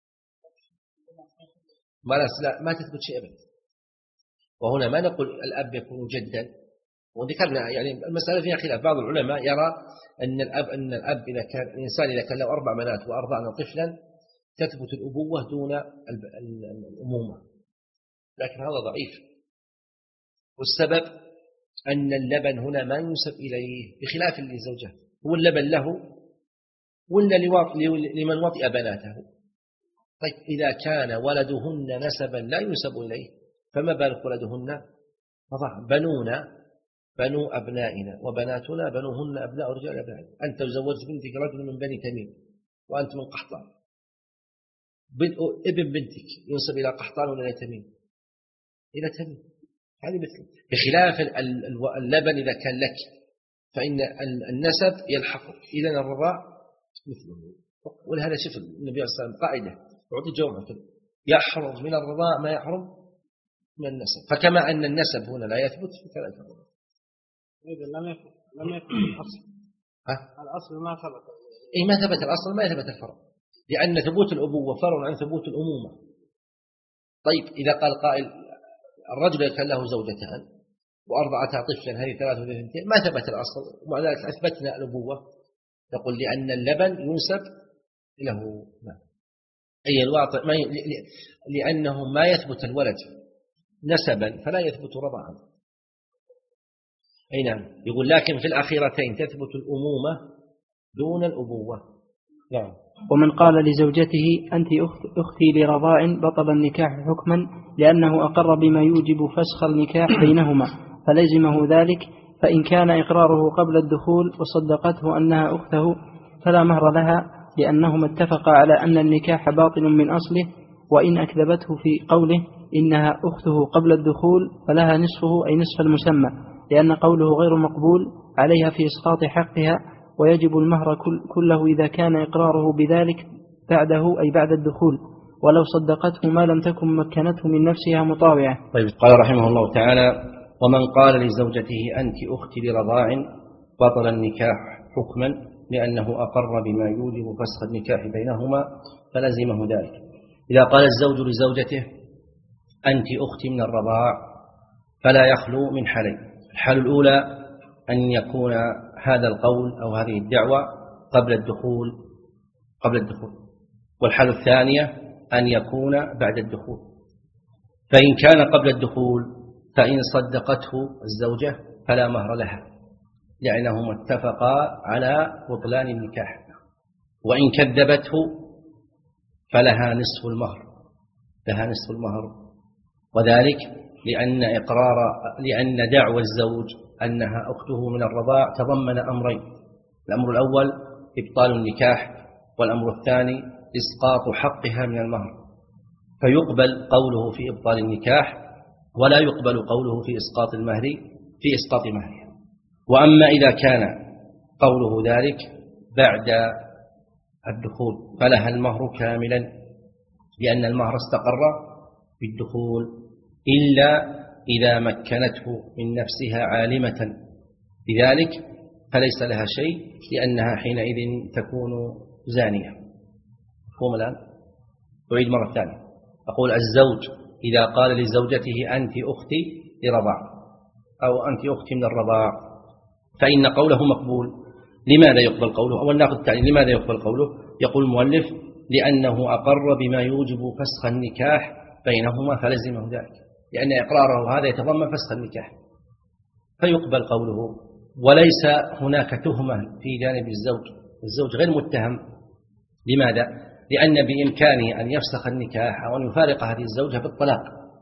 ما لا ما تثبت شيء أبدا. وهنا ما نقول الأب يكون جدا، وذكرنا يعني المسألة فيها خلاف. بعض العلماء يرى أن الأب أن الأب إذا كان الإنسان إذا كان له أربع بنات وأرضعن طفلا تثبت الأبوة دون الأمومة، لكن هذا ضعيف. والسبب أن اللبن هنا ما ينسب إليه بخلاف للزوجة، هو اللبن له ولا لمن وطئ بناته. طيب إذا كان ولدهن نسبا لا ينسب إليه فما بالك ولدهن فضع بنونا بنو أبنائنا وبناتنا بنوهن أبناء رجال أبنائنا. أنت زوجت بنتك رجل من بني تميم وأنت من قحطان، ابن بنتك ينسب إلى قحطان ولا إلى تميم؟ إلى تميم. هذه مثل بخلاف اللبن إذا كان لك فإن النسب يلحقه، إذا الرضاع مثله. ولهذا شوف النبي عليه الصلاة والسلام قاعدة يعطي جواب يحرم من الرضاع ما يحرم من النسب. فكما أن النسب هنا لا يثبت فكذلك الرضاع. إذا لم يثبت لم يثبت الأصل. ها؟ الأصل ما ثبت. إيه ما ثبت الأصل ما ثبت الفرع، لأن ثبوت الأبوة فرع عن ثبوت الأمومة. طيب إذا قال قائل الرجل كان له زوجتان وأرضعتها طفلا هذه ثلاث وهذه اثنتين ما ثبت الأصل ومع ذلك أثبتنا الأبوة، تقول لأن اللبن ينسب له ما أي الواطئ ما ي... لأنه ما يثبت الولد نسبا فلا يثبت رضعا. أي نعم. يقول لكن في الأخيرتين تثبت الأمومة دون الأبوة. نعم. ومن قال لزوجته أنت أختي لرضاع بطل النكاح حكما لأنه أقر بما يوجب فسخ النكاح بينهما فلزمه ذلك، فإن كان إقراره قبل الدخول وصدقته أنها أخته فلا مهر لها لأنهما اتفقا على أن النكاح باطل من أصله، وإن أكذبته في قوله إنها أخته قبل الدخول فلها نصفه أي نصف المسمى، لأن قوله غير مقبول عليها في إسقاط حقها، ويجب المهر كله إذا كان إقراره بذلك بعده أي بعد الدخول، ولو صدقته ما لم تكن مكنته من نفسها مطاوعة. طيب قال رحمه الله تعالى ومن قال لزوجته أنت أختي لرضاع بطل النكاح حكما لأنه أقر بما يوجب فسخ النكاح بينهما فلزمه ذلك. إذا قال الزوج لزوجته أنت أختي من الرضاع فلا يخلو من حالين. الحالة الأولى أن يكون هذا القول أو هذه الدعوة قبل الدخول قبل الدخول والحالة الثانية أن يكون بعد الدخول. فإن كان قبل الدخول فإن صدقته الزوجة فلا مهر لها لأنهما اتفقا على بطلان النكاح، وإن كذبته فلها نصف المهر لها نصف المهر وذلك لأن إقرار لأن دعوى الزوج أنها أخته من الرضاع تضمن أمرين: الأمر الأول إبطال النكاح، والأمر الثاني إسقاط حقها من المهر، فيقبل قوله في إبطال النكاح ولا يقبل قوله في إسقاط المهر في إسقاط مهرها. وأما إذا كان قوله ذلك بعد الدخول فلها المهر كاملا لأن المهر استقر بالدخول إلا إذا مكنته من نفسها عالمة بذلك فليس لها شيء لأنها حينئذ تكون زانية. مفهوم الآن؟ أعيد مرة ثانية. أقول الزوج إذا قال لزوجته أنت أختي لرضاع أو أنت أختي من الرضاع فإن قوله مقبول. لماذا يقبل قوله؟ أو نأخذ التعليل. لماذا يقبل قوله؟ يقول المؤلف لأنه أقر بما يوجب فسخ النكاح بينهما فلزمه ذلك، لأن إقراره هذا يتضمن فسخ النكاح فيقبل قوله. وليس هناك تهمة في جانب الزوج، الزوج غير متهم. لماذا؟ لأن بإمكانه أن يفسخ النكاح أو أن يفارق هذه الزوجة بالطلاق.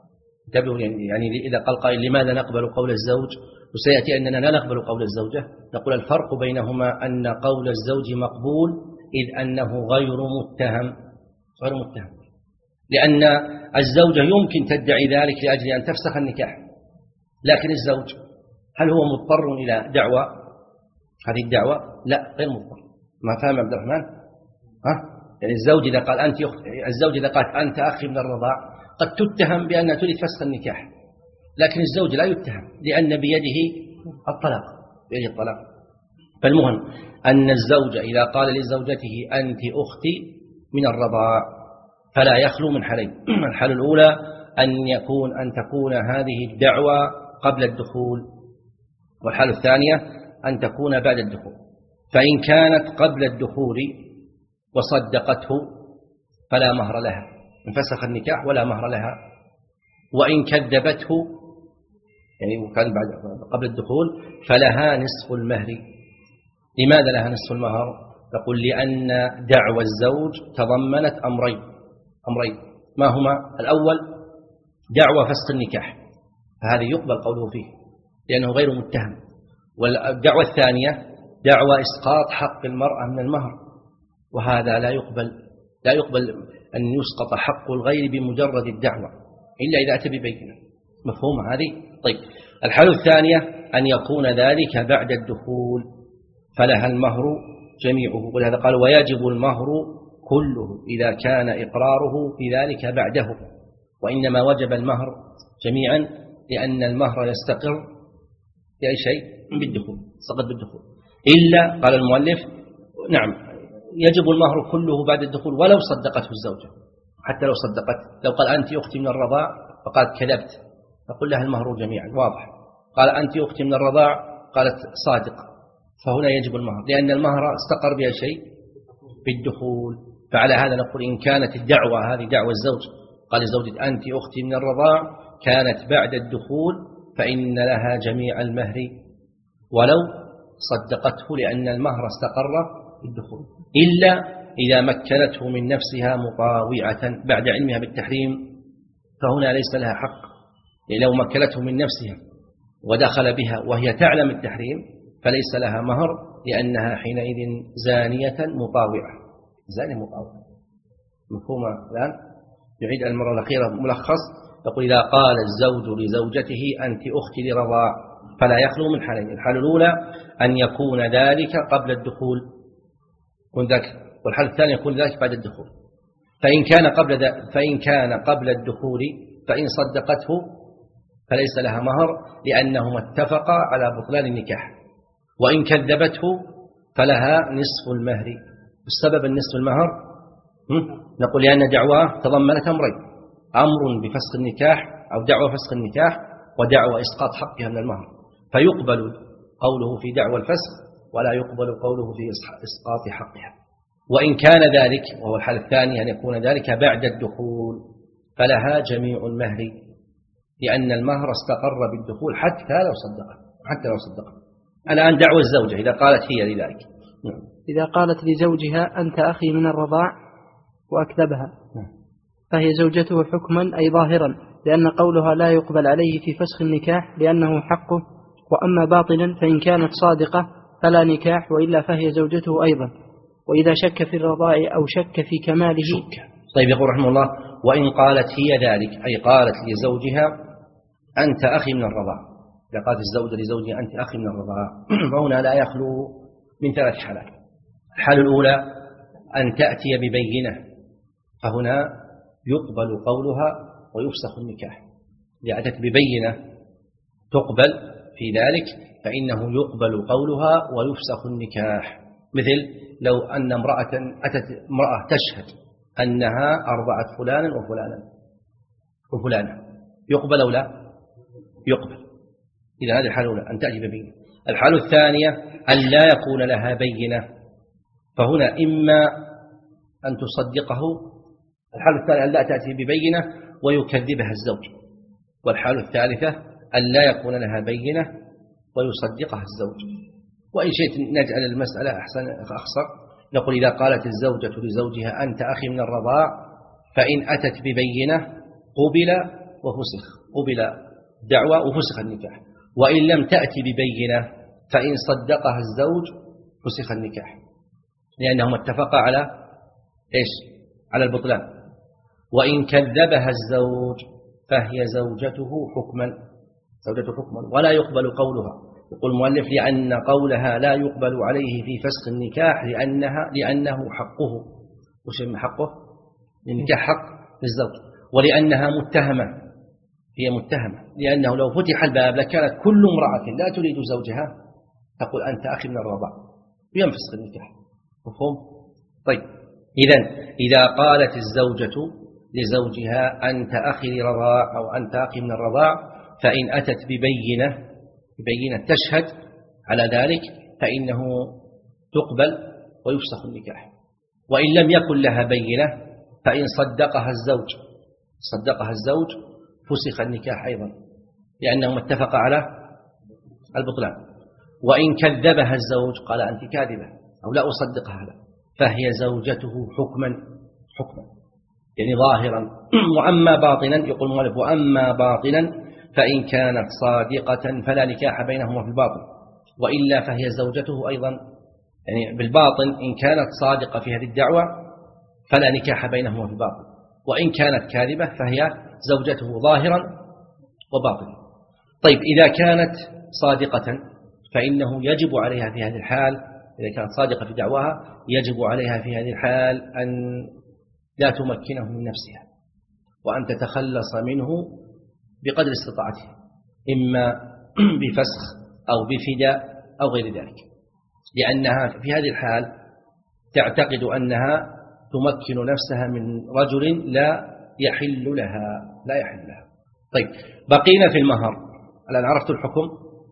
يعني إذا قال قائل لماذا نقبل قول الزوج، وسيأتي أننا لا نقبل قول الزوجة، نقول الفرق بينهما أن قول الزوج مقبول إذ أنه غير متهم، غير متهم، لأن الزوجة يمكن تدعي ذلك لأجل أن تفسخ النكاح، لكن الزوج هل هو مضطر إلى دعوة هذه الدعوة؟ لا، غير مضطر. ما فهم عبد الرحمن؟ ها؟ يعني الزوج إذا قال أنت أخت، الزوج إذا قالت أنت أخي من الرضاع قد تتهم بأنها تريد فسخ النكاح، لكن الزوج لا يتهم لأن بيده الطلاق، بيده الطلاق. فالمهم أن الزوج إذا قال لزوجته أنت أختي من الرضاع فلا يخلو من حالين. الحالة الأولى أن يكون أن تكون هذه الدعوة قبل الدخول، والحالة الثانية أن تكون بعد الدخول. فإن كانت قبل الدخول وصدقته فلا مهر لها، انفسخ النكاح ولا مهر لها. وإن كذبته يعني كان بعد قبل الدخول فلها نصف المهر. لماذا لها نصف المهر؟ تقول لأن دعوى الزوج تضمنت أمرين أمرين ما هما؟ الأول دعوى فسخ النكاح، فهذه يقبل قوله فيه لأنه غير متهم. والدعوة الثانية دعوى إسقاط حق المرأة من المهر، وهذا لا يقبل لا يقبل أن يسقط حق الغير بمجرد الدعوة إلا إذا أتى ببينة. مفهوم هذه؟ طيب، الحالة الثانية أن يكون ذلك بعد الدخول فلها المهر جميعه، ولهذا قال ويجب المهر كله إذا كان إقراره في ذلك بعده، وإنما وجب المهر جميعا لأن المهر يستقر بأي شيء بالدخول، سقط بالدخول. إلا قال المؤلف نعم يجب المهر كله بعد الدخول ولو صدقته الزوجة، حتى لو صدقت، لو قال أنت أختي من الرضاع فقالت كذبت فقل لها المهر جميعا، واضح. قال أنت أختي من الرضاع قالت صادق، فهنا يجب المهر لأن المهر استقر بها شيء بالدخول. فعلى هذا نقول إن كانت الدعوة هذه دعوة الزوج قال زوجة أنت أختي من الرضاع كانت بعد الدخول فإن لها جميع المهر ولو صدقته لأن المهر استقر بالدخول، إلا إذا مكنته من نفسها مطاوعة بعد علمها بالتحريم فهنا ليس لها حق. لو مكنته من نفسها ودخل بها وهي تعلم التحريم فليس لها مهر لأنها حينئذ زانية مطاوعة، زانية مطاوعة. مفهوم الآن؟ يعيد المرة الأخيرة ملخص. يقول إذا قال الزوج لزوجته أنت أختي لرضاع فلا يخلو من حالين. الحالة الأولى أن يكون ذلك قبل الدخول، والحالة الثانية يكون ذلك بعد الدخول. فإن كان قبل فإن كان قبل الدخول فإن صدقته فليس لها مهر لأنهما اتفقا على بطلان النكاح، وإن كذبته فلها نصف المهر. السبب النصف المهر نقول لأن دعواه تضمنت أمرين، أمر بفسخ النكاح أو دعوة فسخ النكاح ودعوة إسقاط حقها من المهر، فيقبل قوله في دعوى الفسخ ولا يقبل قوله في إسقاط حقها. وإن كان ذلك وهو الحالة الثانية أن يكون ذلك بعد الدخول فلها جميع المهر لأن المهر استقر بالدخول حتى لو صدقت حتى لو صدقت. الآن دعوى الزوجة إذا قالت هي لذلك، إذا قالت لزوجها أنت أخي من الرضاع وأكذبها فهي زوجته حكما أي ظاهرا، لأن قولها لا يقبل عليه في فسخ النكاح لأنه حقه. وأما باطنا فإن كانت صادقة فلا نكاح وإلا فهي زوجته أيضا، وإذا شك في الرضاع أو شك في كماله شك. طيب يقول رحمه الله وإن قالت هي ذلك أي قالت لزوجها أنت أخي من الرضاع، إذا قالت الزوجة لزوجها أنت أخي من الرضاع فهنا لا يخلو من ثلاث حالات. الحالة الأولى أن تأتي ببينة فهنا يقبل قولها ويفسخ النكاح، إذا أتت ببينة تقبل في ذلك فإنه يقبل قولها ويفسخ النكاح. مثل لو أن امرأة أتت امرأة تشهد أنها أرضعت فلانا وفلانا وفلانا، يقبل أو لا؟ يقبل. إذا هذه الحالة الأولى أن تأتي ببينة. الحالة الثانية أن لا يكون لها بينة، فهنا إما أن تصدقه. الحالة الثانية أن لا تأتي ببينة ويكذبها الزوج. والحالة الثالثة أن لا يكون لها بينة ويصدقها الزوج. وإن شئت نجعل المسألة أحسن أخصر، نقول إذا قالت الزوجة لزوجها أنت أخي من الرضاع، فإن أتت ببينة قبل وفسخ، قبل دعوة وفسخ النكاح. وإن لم تأتي ببينة فإن صدقها الزوج فسخ النكاح، لأنهما اتفقا على إيش؟ على البطلان. وإن كذبها الزوج فهي زوجته حكما، زوجته حكما ولا يقبل قولها. يقول المؤلف لأن قولها لا يقبل عليه في فسخ النكاح لأنها لأنه حقه. وش من حقه؟ النكاح حق للزوج. ولأنها متهمة، هي متهمة، لأنه لو فتح الباب لكانت كل امرأة لا تريد زوجها تقول أنت أخي من الرضاع وينفسخ النكاح. مفهوم؟ طيب، إذن إذا قالت الزوجة لزوجها أنت أخي لرضاع أو أنت أخي من الرضاع، فإن أتت ببينة ببينة تشهد على ذلك فإنه تقبل ويفسخ النكاح. وإن لم يكن لها بينة فإن صدقها الزوج صدقها الزوج فسخ النكاح أيضا، لأنهم اتفق على البطلان. وإن كذبها الزوج قال أنت كاذبة أو لا أصدقها لا، فهي زوجته حكما حكما يعني ظاهرا. وأما باطنا، يقول المؤلف وأما باطنا فإن كانت صادقة فلا نكاح بينهما في الباطن، وإلا فهي زوجته أيضا. يعني بالباطن إن كانت صادقة في هذه الدعوة فلا نكاح بينهما في الباطن، وإن كانت كاذبة فهي زوجته ظاهرا وباطنا. طيب، إذا كانت صادقة فإنه يجب عليها في هذه الحال، إذا كانت صادقة في دعواها يجب عليها في هذه الحال أن لا تمكنه من نفسها، وأن تتخلص منه بقدر استطاعته، إما بفسخ أو بفداء أو غير ذلك، لأنها في هذه الحال تعتقد أنها تمكن نفسها من رجل لا يحل لها لا يحل لها. طيب، بقينا في المهر. الآن عرفت الحكم.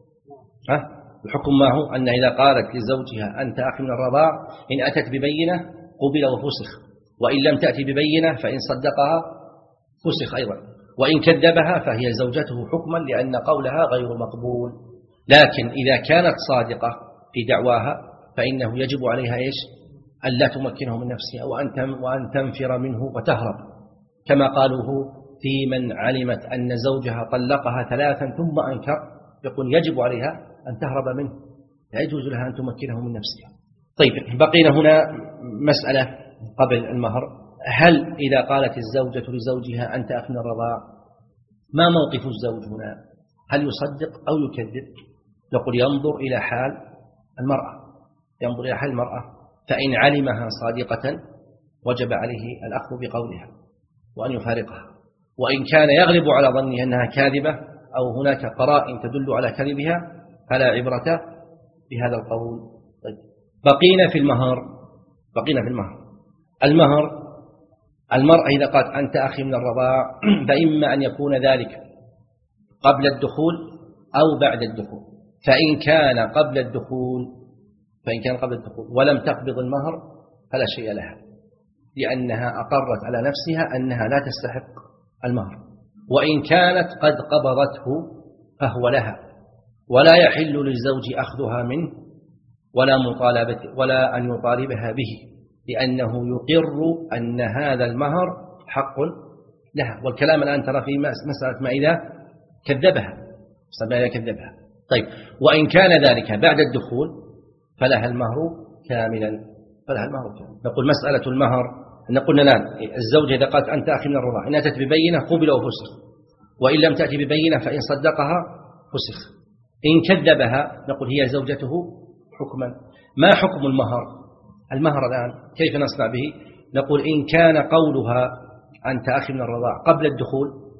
ها؟ الحكم ما هو؟ أن إذا قالت لزوجها أنت أخي من الرضاع إن أتت ببينة قبل وفسخ، وإن لم تأتي ببينة فإن صدقها فسخ أيضا، وإن كذبها فهي زوجته حكما لأن قولها غير مقبول. لكن إذا كانت صادقة في دعواها فإنه يجب عليها إيش؟ أن لا تمكنه من نفسها وأن تنفر منه وتهرب، كما قالوه في من علمت أن زوجها طلقها ثلاثا ثم أنكر، يقول يجب عليها أن تهرب منه، لا يجوز لها أن تمكنه من نفسها. طيب، بقينا هنا مسألة قبل المهر. هل إذا قالت الزوجة لزوجها أنت أخي من الرضاع، ما موقف الزوج هنا؟ هل يصدق أو يكذب؟ نقول ينظر إلى حال المرأة، ينظر إلى حال المرأة، فإن علمها صادقة وجب عليه الأخذ بقولها وأن يفارقها، وإن كان يغلب على ظنه أنها كاذبة أو هناك قرائن تدل على كذبها فلا عبرة بهذا القول. طيب، بقينا في المهر. بقينا في المهر. المهر، المرأة إذا قالت أنت أخي من الرضاع فإما أن يكون ذلك قبل الدخول أو بعد الدخول. فإن كان قبل الدخول فإن كان قبل الدخول ولم تقبض المهر فلا شيء لها، لأنها أقرت على نفسها أنها لا تستحق المهر. وإن كانت قد قبضته فهو لها، ولا يحل للزوج أخذها منه ولا مطالبة ولا أن يطالبها به، لأنه يقر أن هذا المهر حق لها. والكلام الآن ترى في مسألة ما إذا كذبها ما إذا كذبها. طيب، وإن كان ذلك بعد الدخول فلها المهر كاملا فلها المهر كاملا. نقول مسألة المهر أن قلنا الآن الزوجة إذا قالت أنت أخي من الرضاع إن أتت ببينة قبل وفسخ، وإن لم تأتي ببينة فإن صدقها فسخ. إن كذبها نقول هي زوجته حكما. ما حكم المهر؟ المهر الآن كيف نصنع به؟ نقول إن كان قولها أنت أخي من الرضاع قبل الدخول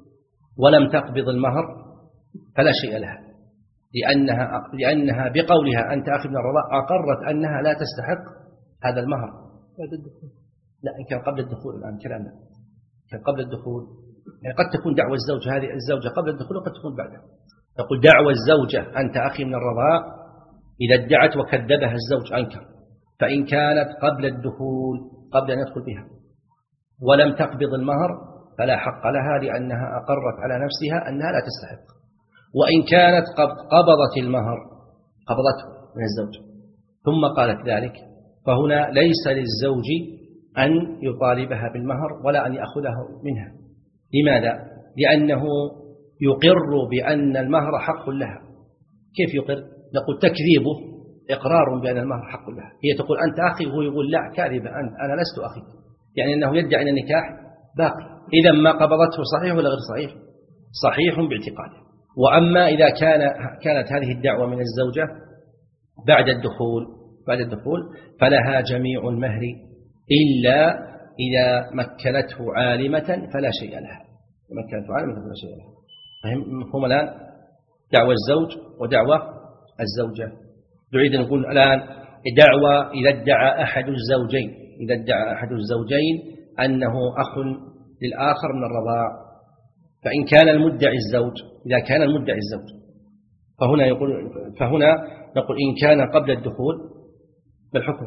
ولم تقبض المهر فلا شيء لها، لأنها, لأنها بقولها أنت أخي من الرضاع أقرت أنها لا تستحق هذا المهر بعد الدخول. لا، إن كان قبل الدخول الآن كلامنا كان قبل الدخول، يعني قد تكون دعوة الزوجة هذه الزوجة قبل الدخول وقد تكون بعدها. تقول دعوة الزوجة أنت أخي من الرضاع إذا ادعت وكذبها الزوج أنكر، فإن كانت قبل الدخول قبل أن يدخل بها ولم تقبض المهر فلا حق لها، لأنها أقرت على نفسها أنها لا تستحق. وإن كانت قبضت المهر قبضته من الزوج ثم قالت ذلك، فهنا ليس للزوج أن يطالبها بالمهر ولا أن يأخذه منها. لماذا؟ لأنه يقر بأن المهر حق لها. كيف يقر؟ نقول تكذيبه إقرار بأن المهر حق لها. هي تقول أنت أخي وهو يقول لا كاذبة أنت أنا لست أخي، يعني أنه يدعي أن النكاح باقي. إذا ما قبضته صحيح ولا غير صحيح؟ صحيح باعتقاده. وأما إذا كان كانت هذه الدعوة من الزوجة بعد الدخول بعد الدخول فلها جميع المهر إلا إذا مكنته عالمة فلا شيء لها. مكنته عالمة فلا شيء لها. فهم الآن دعوة الزوج ودعوة الزوجة. نريد أن نقول الآن دعوة إذا ادعى أحد الزوجين إذا ادعى أحد الزوجين أنه أخ للآخر من الرضاع، فإن كان المدعي الزوج إذا كان المدعي الزوج فهنا يقول فهنا نقول إن كان قبل الدخول بالحكم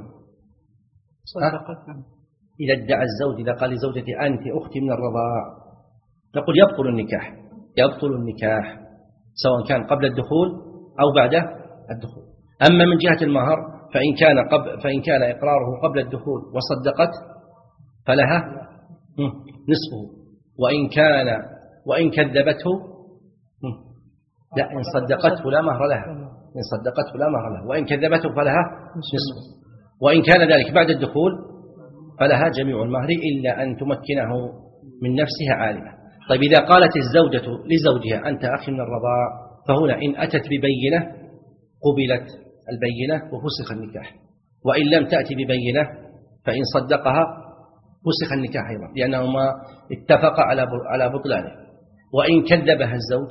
إذا ادعى الزوج إذا قال لزوجتي أنت أختي من الرضاع نقول يبطل النكاح يبطل النكاح سواء كان قبل الدخول أو بعد الدخول. أما من جهة المهر فإن كان قبل فإن كان إقراره قبل الدخول وصدقت فلها نصفه، وإن كان وإن كذبته لا إن صدقته لا مهر لها إن صدقته لا مهر لها وإن كذبته فلها نصفه، وإن كان ذلك بعد الدخول فلها جميع المهر إلا أن تمكنه من نفسها عالمة. طيب إذا قالت الزوجة لزوجها أنت أخي من الرضاع فهنا إن أتت ببينة قبلت البينة وفسخ النكاح، وإن لم تأتي ببينة فإن صدقها فسخ النكاح أيضا لأنهما اتفقا على بطلانه. وإن كذبها الزوج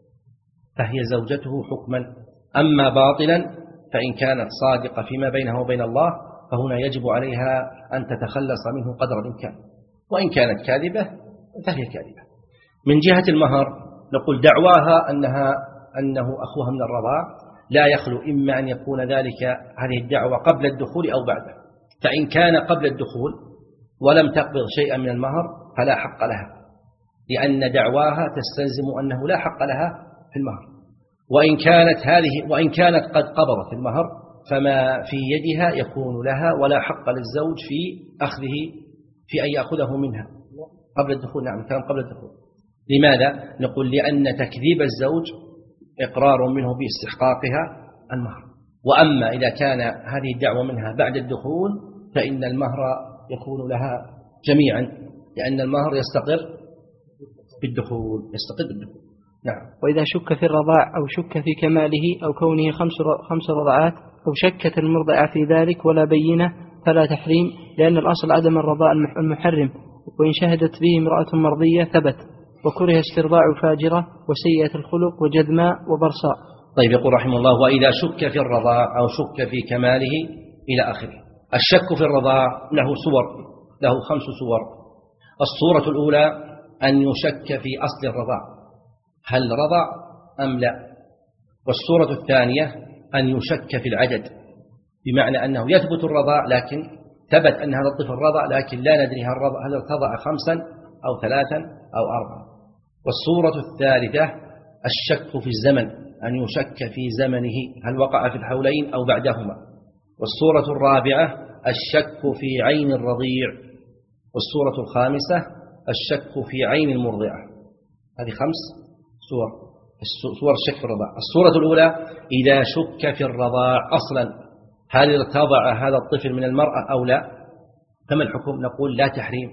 فهي زوجته حكما. أما باطلا فإن كانت صادقة فيما بينها وبين الله فهنا يجب عليها أن تتخلص منه قدر الإمكان، وإن كانت كاذبة فهي كاذبة. من جهة المهر نقول دعواها أنها أنه أخوها من الرضاع لا يخلو إما أن يكون ذلك هذه الدعوة قبل الدخول أو بعده، فإن كان قبل الدخول ولم تقبض شيئا من المهر فلا حق لها لأن دعواها تستلزم أنه لا حق لها في المهر. وإن كانت هذه وإن كانت قد قبضت المهر فما في يدها يكون لها ولا حق للزوج في أخذه في أن يأخذه منها قبل الدخول. نعم كلام قبل الدخول. لماذا؟ نقول لأن تكذيب الزوج إقرار منه باستحقاقها المهر. وأما إذا كان هذه الدعوة منها بعد الدخول فإن المهر يكون لها جميعا لأن المهر يستقر بالدخول يستقر بالدخول. نعم. وإذا شك في الرضاع أو شك في كماله أو كونه خمس خمس رضعات أو شكت المرضعة في ذلك ولا بينة فلا تحريم، لأن الأصل عدم الرضاء المحرم، وإن شهدت به امرأة مرضية ثبت، وكره استرضاع فاجرة وسيئة الخلق وجذماء وبرصاء. طيب يقول رحمه الله وإذا شك في الرضاع أو شك في كماله إلى آخره. الشك في الرضاع له صور له خمس صور. الصورة الأولى أن يشك في أصل الرضاع هل رضع أم لا، والصورة الثانية أن يشك في العدد بمعنى أنه يثبت الرضاع لكن ثبت أن هذا الطفل رضع لكن لا ندري هل ارتضع خمسا أو ثلاثا أو أربعا. والصورة الثالثة الشك في الزمن أن يشك في زمنه هل وقع في الحولين أو بعدهما. والصورة الرابعة الشك في عين الرضيع. والصورة الخامسة الشك في عين المرضعة. هذه خمس صور صور الشك في الرضاع. الصورة الأولى إذا شك في الرضاع أصلا هل ارتضع هذا الطفل من المرأة أو لا، فما الحكم؟ نقول لا تحريم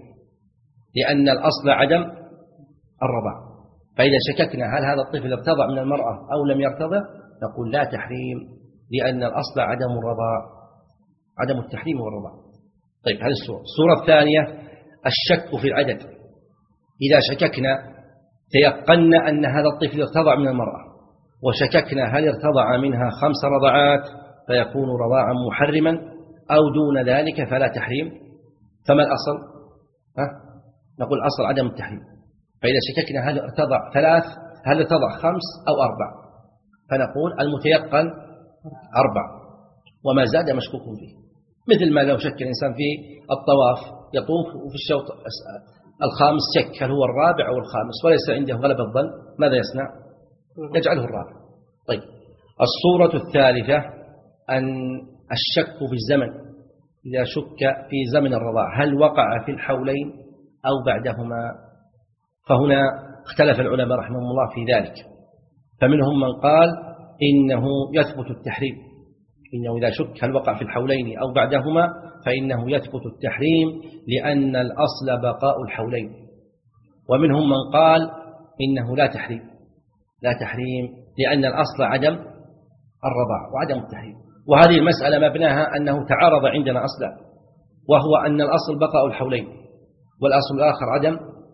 لأن الأصل عدم الرضاع. فإذا شككنا هل هذا الطفل ارتضع من المرأة أو لم يرتضع نقول لا تحريم لأن الأصل عدم الرضاع عدم التحريم والرضاع. طيب هذه الصورة. الصورة الثانية الشك في العدد. إذا شككنا تيقنا أن هذا الطفل ارتضع من المرأة وشككنا هل ارتضع منها خمس رضعات فيكون رضاعا محرما أو دون ذلك فلا تحريم، فما الأصل؟ ها؟ نقول الأصل عدم التحريم. فإذا شككنا هل ارتضع ثلاث هل ارتضع خمس أو أربع فنقول المتيقن أربع وما زاد مشكوك فيه، مثل ما لو شك الإنسان في الطواف يطوف وفي الشوط الخامس شك هل هو الرابع أو الخامس وليس عنده غلب الظن، ماذا يصنع؟ يجعله الرابع. طيب الصورة الثالثة أن الشك في الزمن، إذا شك في زمن الرضاع هل وقع في الحولين أو بعدهما، فهنا اختلف العلماء رحمهم الله في ذلك، فمنهم من قال إنه يثبت التحريم، إنه إذا شك هل وقع في الحولين أو بعدهما فإنه يثبت التحريم لأن الأصل بقاء الحولين، ومنهم من قال إنه لا تحريم لا تحريم لأن الأصل عدم الرضاع وعدم التحريم. وهذه المسألة مبناها أنه تعارض عندنا أصلا، وهو أن الأصل بقاء الحولين والأصل الآخر عدم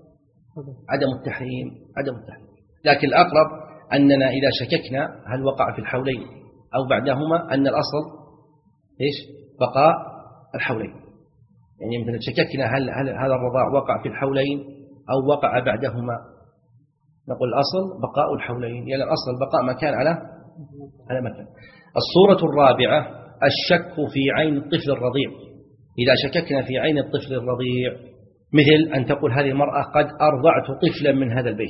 عدم التحريم عدم التحريم لكن الأقرب أننا إذا شككنا هل وقع في الحولين أو بعدهما أن الأصل إيش؟ بقاء الحولين. يعني مثلا شككنا هل, هل هذا الرضاع وقع في الحولين أو وقع بعدهما، نقول الأصل بقاء الحولين، يعني الأصل البقاء مكان على على مكان. الصورة الرابعة الشك في عين الطفل الرضيع، إذا شككنا في عين الطفل الرضيع مثل أن تقول هذه المرأة قد أرضعت طفلا من هذا البيت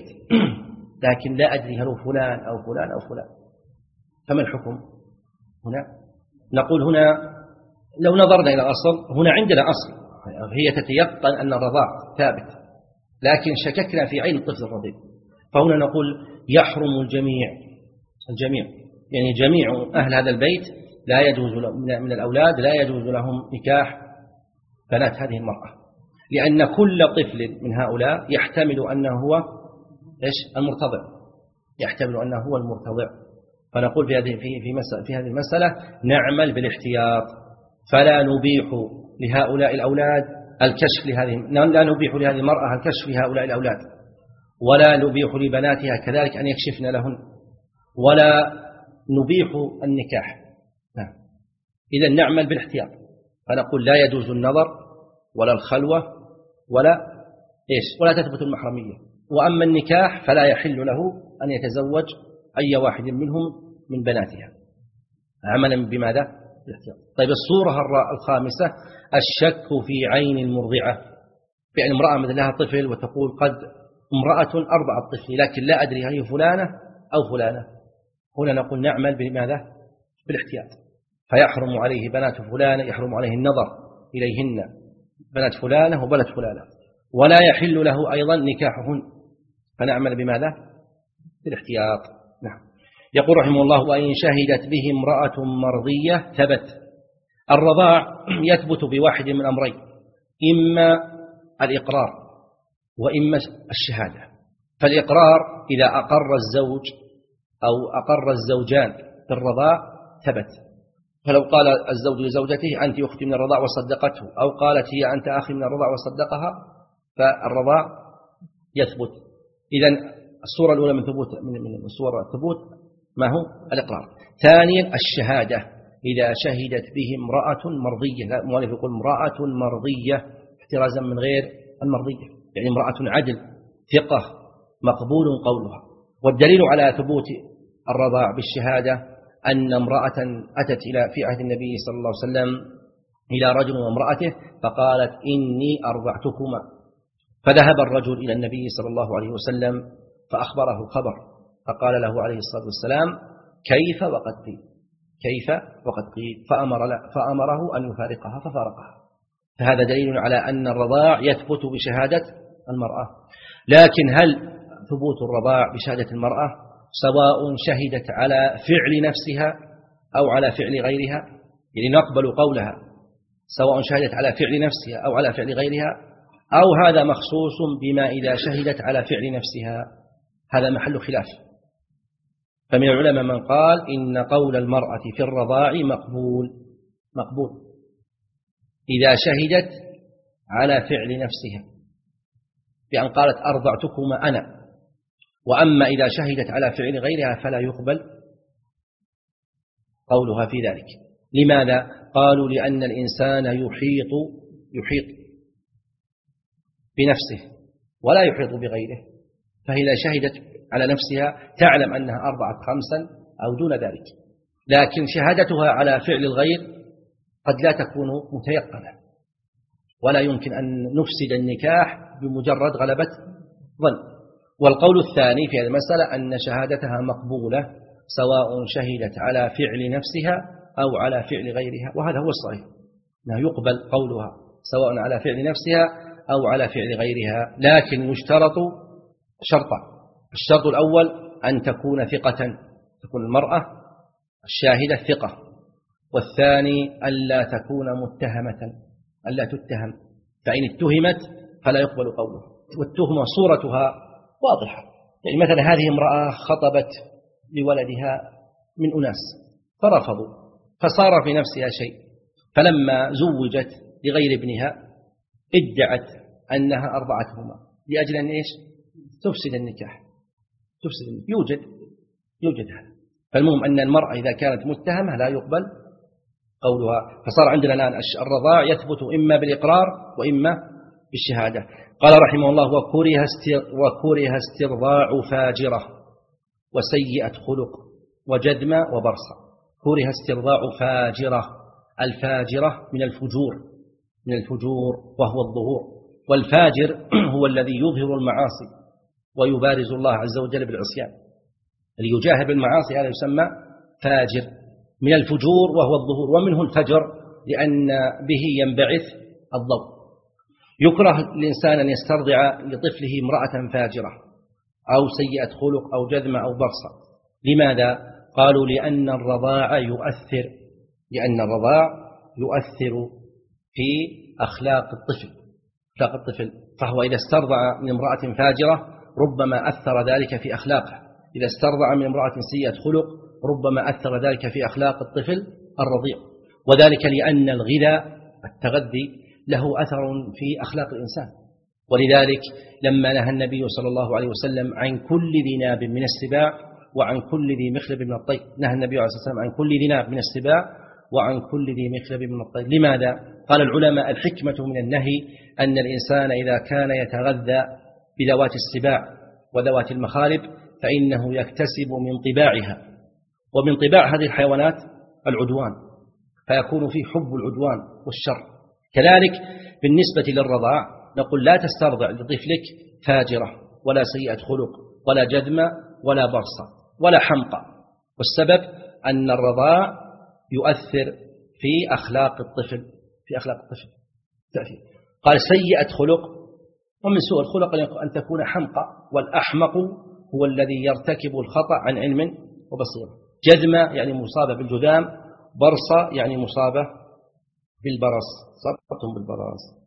لكن لا أدري هل هو فلان أو فلان أو فلان، فما الحكم هنا؟ نقول هنا لو نظرنا إلى الأصل هنا عندنا أصل هي تتيقن أن الرضاع ثابت، لكن شككنا في عين الطفل الرضيع، فهنا نقول يحرم الجميع الجميع يعني جميع أهل هذا البيت لا يجوز من الأولاد لا يجوز لهم نكاح بنات هذه المرأة، لأن كل طفل من هؤلاء يحتمل أنه هو إيش المرتضع، يحتمل أنه هو المرتضع. فنقول في هذه في في مسألة في هذه المسألة نعمل بالاحتياط، فلا نبيح لهؤلاء الأولاد الكشف لهذه لا نبيح لهذه المرأة الكشف لهؤلاء الأولاد، ولا نبيح لبناتها كذلك أن يكشفن لهن، ولا نبيح النكاح. نعم. إذا نعمل بالاحتياط، فنقول لا يجوز النظر ولا الخلوة ولا إيش ولا تثبت المحرمية، وأما النكاح فلا يحل له أن يتزوج أي واحد منهم من بناتها عملا بماذا؟ بالاحتياط. طيب الصورة الخامسة الشك في عين المرضعة، بأن امرأة مثل لها طفل وتقول قد امرأة أرضعت طفلي لكن لا أدري هل هي فلانة أو فلانة، هنا نقول نعمل بماذا؟ بالاحتياط، فيحرم عليه بنات فلانة، يحرم عليه النظر إليهن بنات فلانة وبنات فلانة، ولا يحل له أيضا نكاحهن، فنعمل بماذا؟ بالاحتياط. نعم. يقول رحمه الله وإن شهدت به امرأة مرضية ثبت. الرضاع يثبت بواحد من أمرين، إما الإقرار وإما الشهادة. فالإقرار إذا أقر الزوج أو أقر الزوجان بالرضاع ثبت، فلو قال الزوج لزوجته أنت أختي من الرضاع وصدقته، أو قالت هي أنت أخي من الرضاع وصدقها، فالرضاع يثبت. إذن الصورة الأولى من ثبوت من الصور الثبوت ما هو؟ الإقرار. ثانيا الشهادة، إذا شهدت به امرأة مرضية، لا المؤلف يقول امرأة مرضية احترازا من غير المرضية، يعني امرأة عدل ثقة مقبول قولها. والدليل على ثبوت الرضاع بالشهادة أن امرأة أتت إلى في عهد النبي صلى الله عليه وسلم إلى رجل وامرأته فقالت إني أرضعتكما، فذهب الرجل إلى النبي صلى الله عليه وسلم فأخبره الخبر، فقال له عليه الصلاة والسلام كيف وقد قيل كيف وقد قيل فأمر فأمره أن يفارقها ففارقها. فهذا دليل على أن الرضاع يثبت بشهادة المرأة. لكن هل ثبوت الرضاع بشهادة المرأة سواء شهدت على فعل نفسها أو على فعل غيرها؟ يعني نقبل قولها سواء شهدت على فعل نفسها أو على فعل غيرها، أو هذا مخصوص بما إذا شهدت على فعل نفسها؟ هذا محل خلاف. فمن العلماء من قال إن قول المرأة في الرضاع مقبول مقبول إذا شهدت على فعل نفسها، بأن قالت أرضعتكما أنا، وأما إذا شهدت على فعل غيرها فلا يقبل قولها في ذلك. لماذا؟ قالوا لأن الإنسان يحيط يحيط بنفسه ولا يحيط بغيره، فإذا شهدت على نفسها تعلم أنها أربعة خمسا أو دون ذلك، لكن شهادتها على فعل الغير قد لا تكون متيقنة، ولا يمكن أن نفسد النكاح بمجرد غلبة ظن. والقول الثاني في هذه المسألة أن شهادتها مقبولة سواء شهدت على فعل نفسها أو على فعل غيرها، وهذا هو الصحيح، أنه يقبل قولها سواء على فعل نفسها أو على فعل غيرها، لكن يشترط شرطا. الشرط الأول أن تكون ثقة، تكون المرأة الشاهدة ثقة، والثاني ألا تكون متهمة، ألا تتهم، فإن اتهمت فلا يقبل قوله. والتهمة صورتها واضحة، يعني مثلا هذه امرأة خطبت لولدها من أناس فرفضوا، فصار في نفسها شيء، فلما زوجت لغير ابنها ادعت أنها أرضعتهما لأجل أن إيش؟ تفسد النكاح، تفسد النكاح. يوجد يوجد هذا. فالمهم أن المرأة إذا كانت متهمة لا يقبل قولها. فصار عندنا الآن الرضاع يثبت إما بالإقرار وإما بالشهادة. قال رحمه الله: وكره وكره استرضاع فاجرة وسيئة خلق وجدمة وبرصة. كره استرضاع فاجرة، الفاجرة من الفجور، من الفجور وهو الظهور، والفاجر هو الذي يظهر المعاصي ويبارز الله عز وجل بالعصيان، اللي يجاهر بالمعاصي هذا يسمى فاجر. من الفجور وهو الظهور، ومنه الفجر لأن به ينبعث الضوء. يكره الإنسان أن يسترضع لطفله امرأة فاجرة أو سيئة خلق أو جذمة أو برصة. لماذا؟ قالوا لأن الرضاع يؤثر لأن الرضاع يؤثر في أخلاق الطفل أخلاق الطفل فهو إذا استرضع من امرأة فاجرة ربما أثر ذلك في أخلاقه، إذا استرضع من امرأة سيئة خلق ربما أثر ذلك في أخلاق الطفل الرضيع. وذلك لأن الغذاء التغذي له أثر في أخلاق الإنسان. ولذلك لما نهى النبي صلى الله عليه وسلم عن كل ذي ناب من السباع وعن كل ذي مخلب من الطير، نهى النبي عليه الصلاة والسلام عن كل ذي ناب من السباع وعن كل ذي مخلب من الطير. لماذا؟ قال العلماء: الحكمة من النهي أن الإنسان إذا كان يتغذى بذوات السباع وذوات المخالب فإنه يكتسب من طباعها، ومن طباع هذه الحيوانات العدوان، فيكون فيه حب العدوان والشر. كذلك بالنسبة للرضاع نقول: لا تسترضع لطفلك فاجرة ولا سيئة خلق ولا جذمة ولا برصة ولا حمقى. والسبب أن الرضاع يؤثر في أخلاق الطفل في أخلاق الطفل تأثير. قال: سيئة خلق، ومن سوء الخلق أن تكون حمقى، والأحمق هو الذي يرتكب الخطأ عن علم وبصيرة. جذمة يعني مصابة بالجذام، برصة يعني مصابة بالبرص، صبتم بالبرص.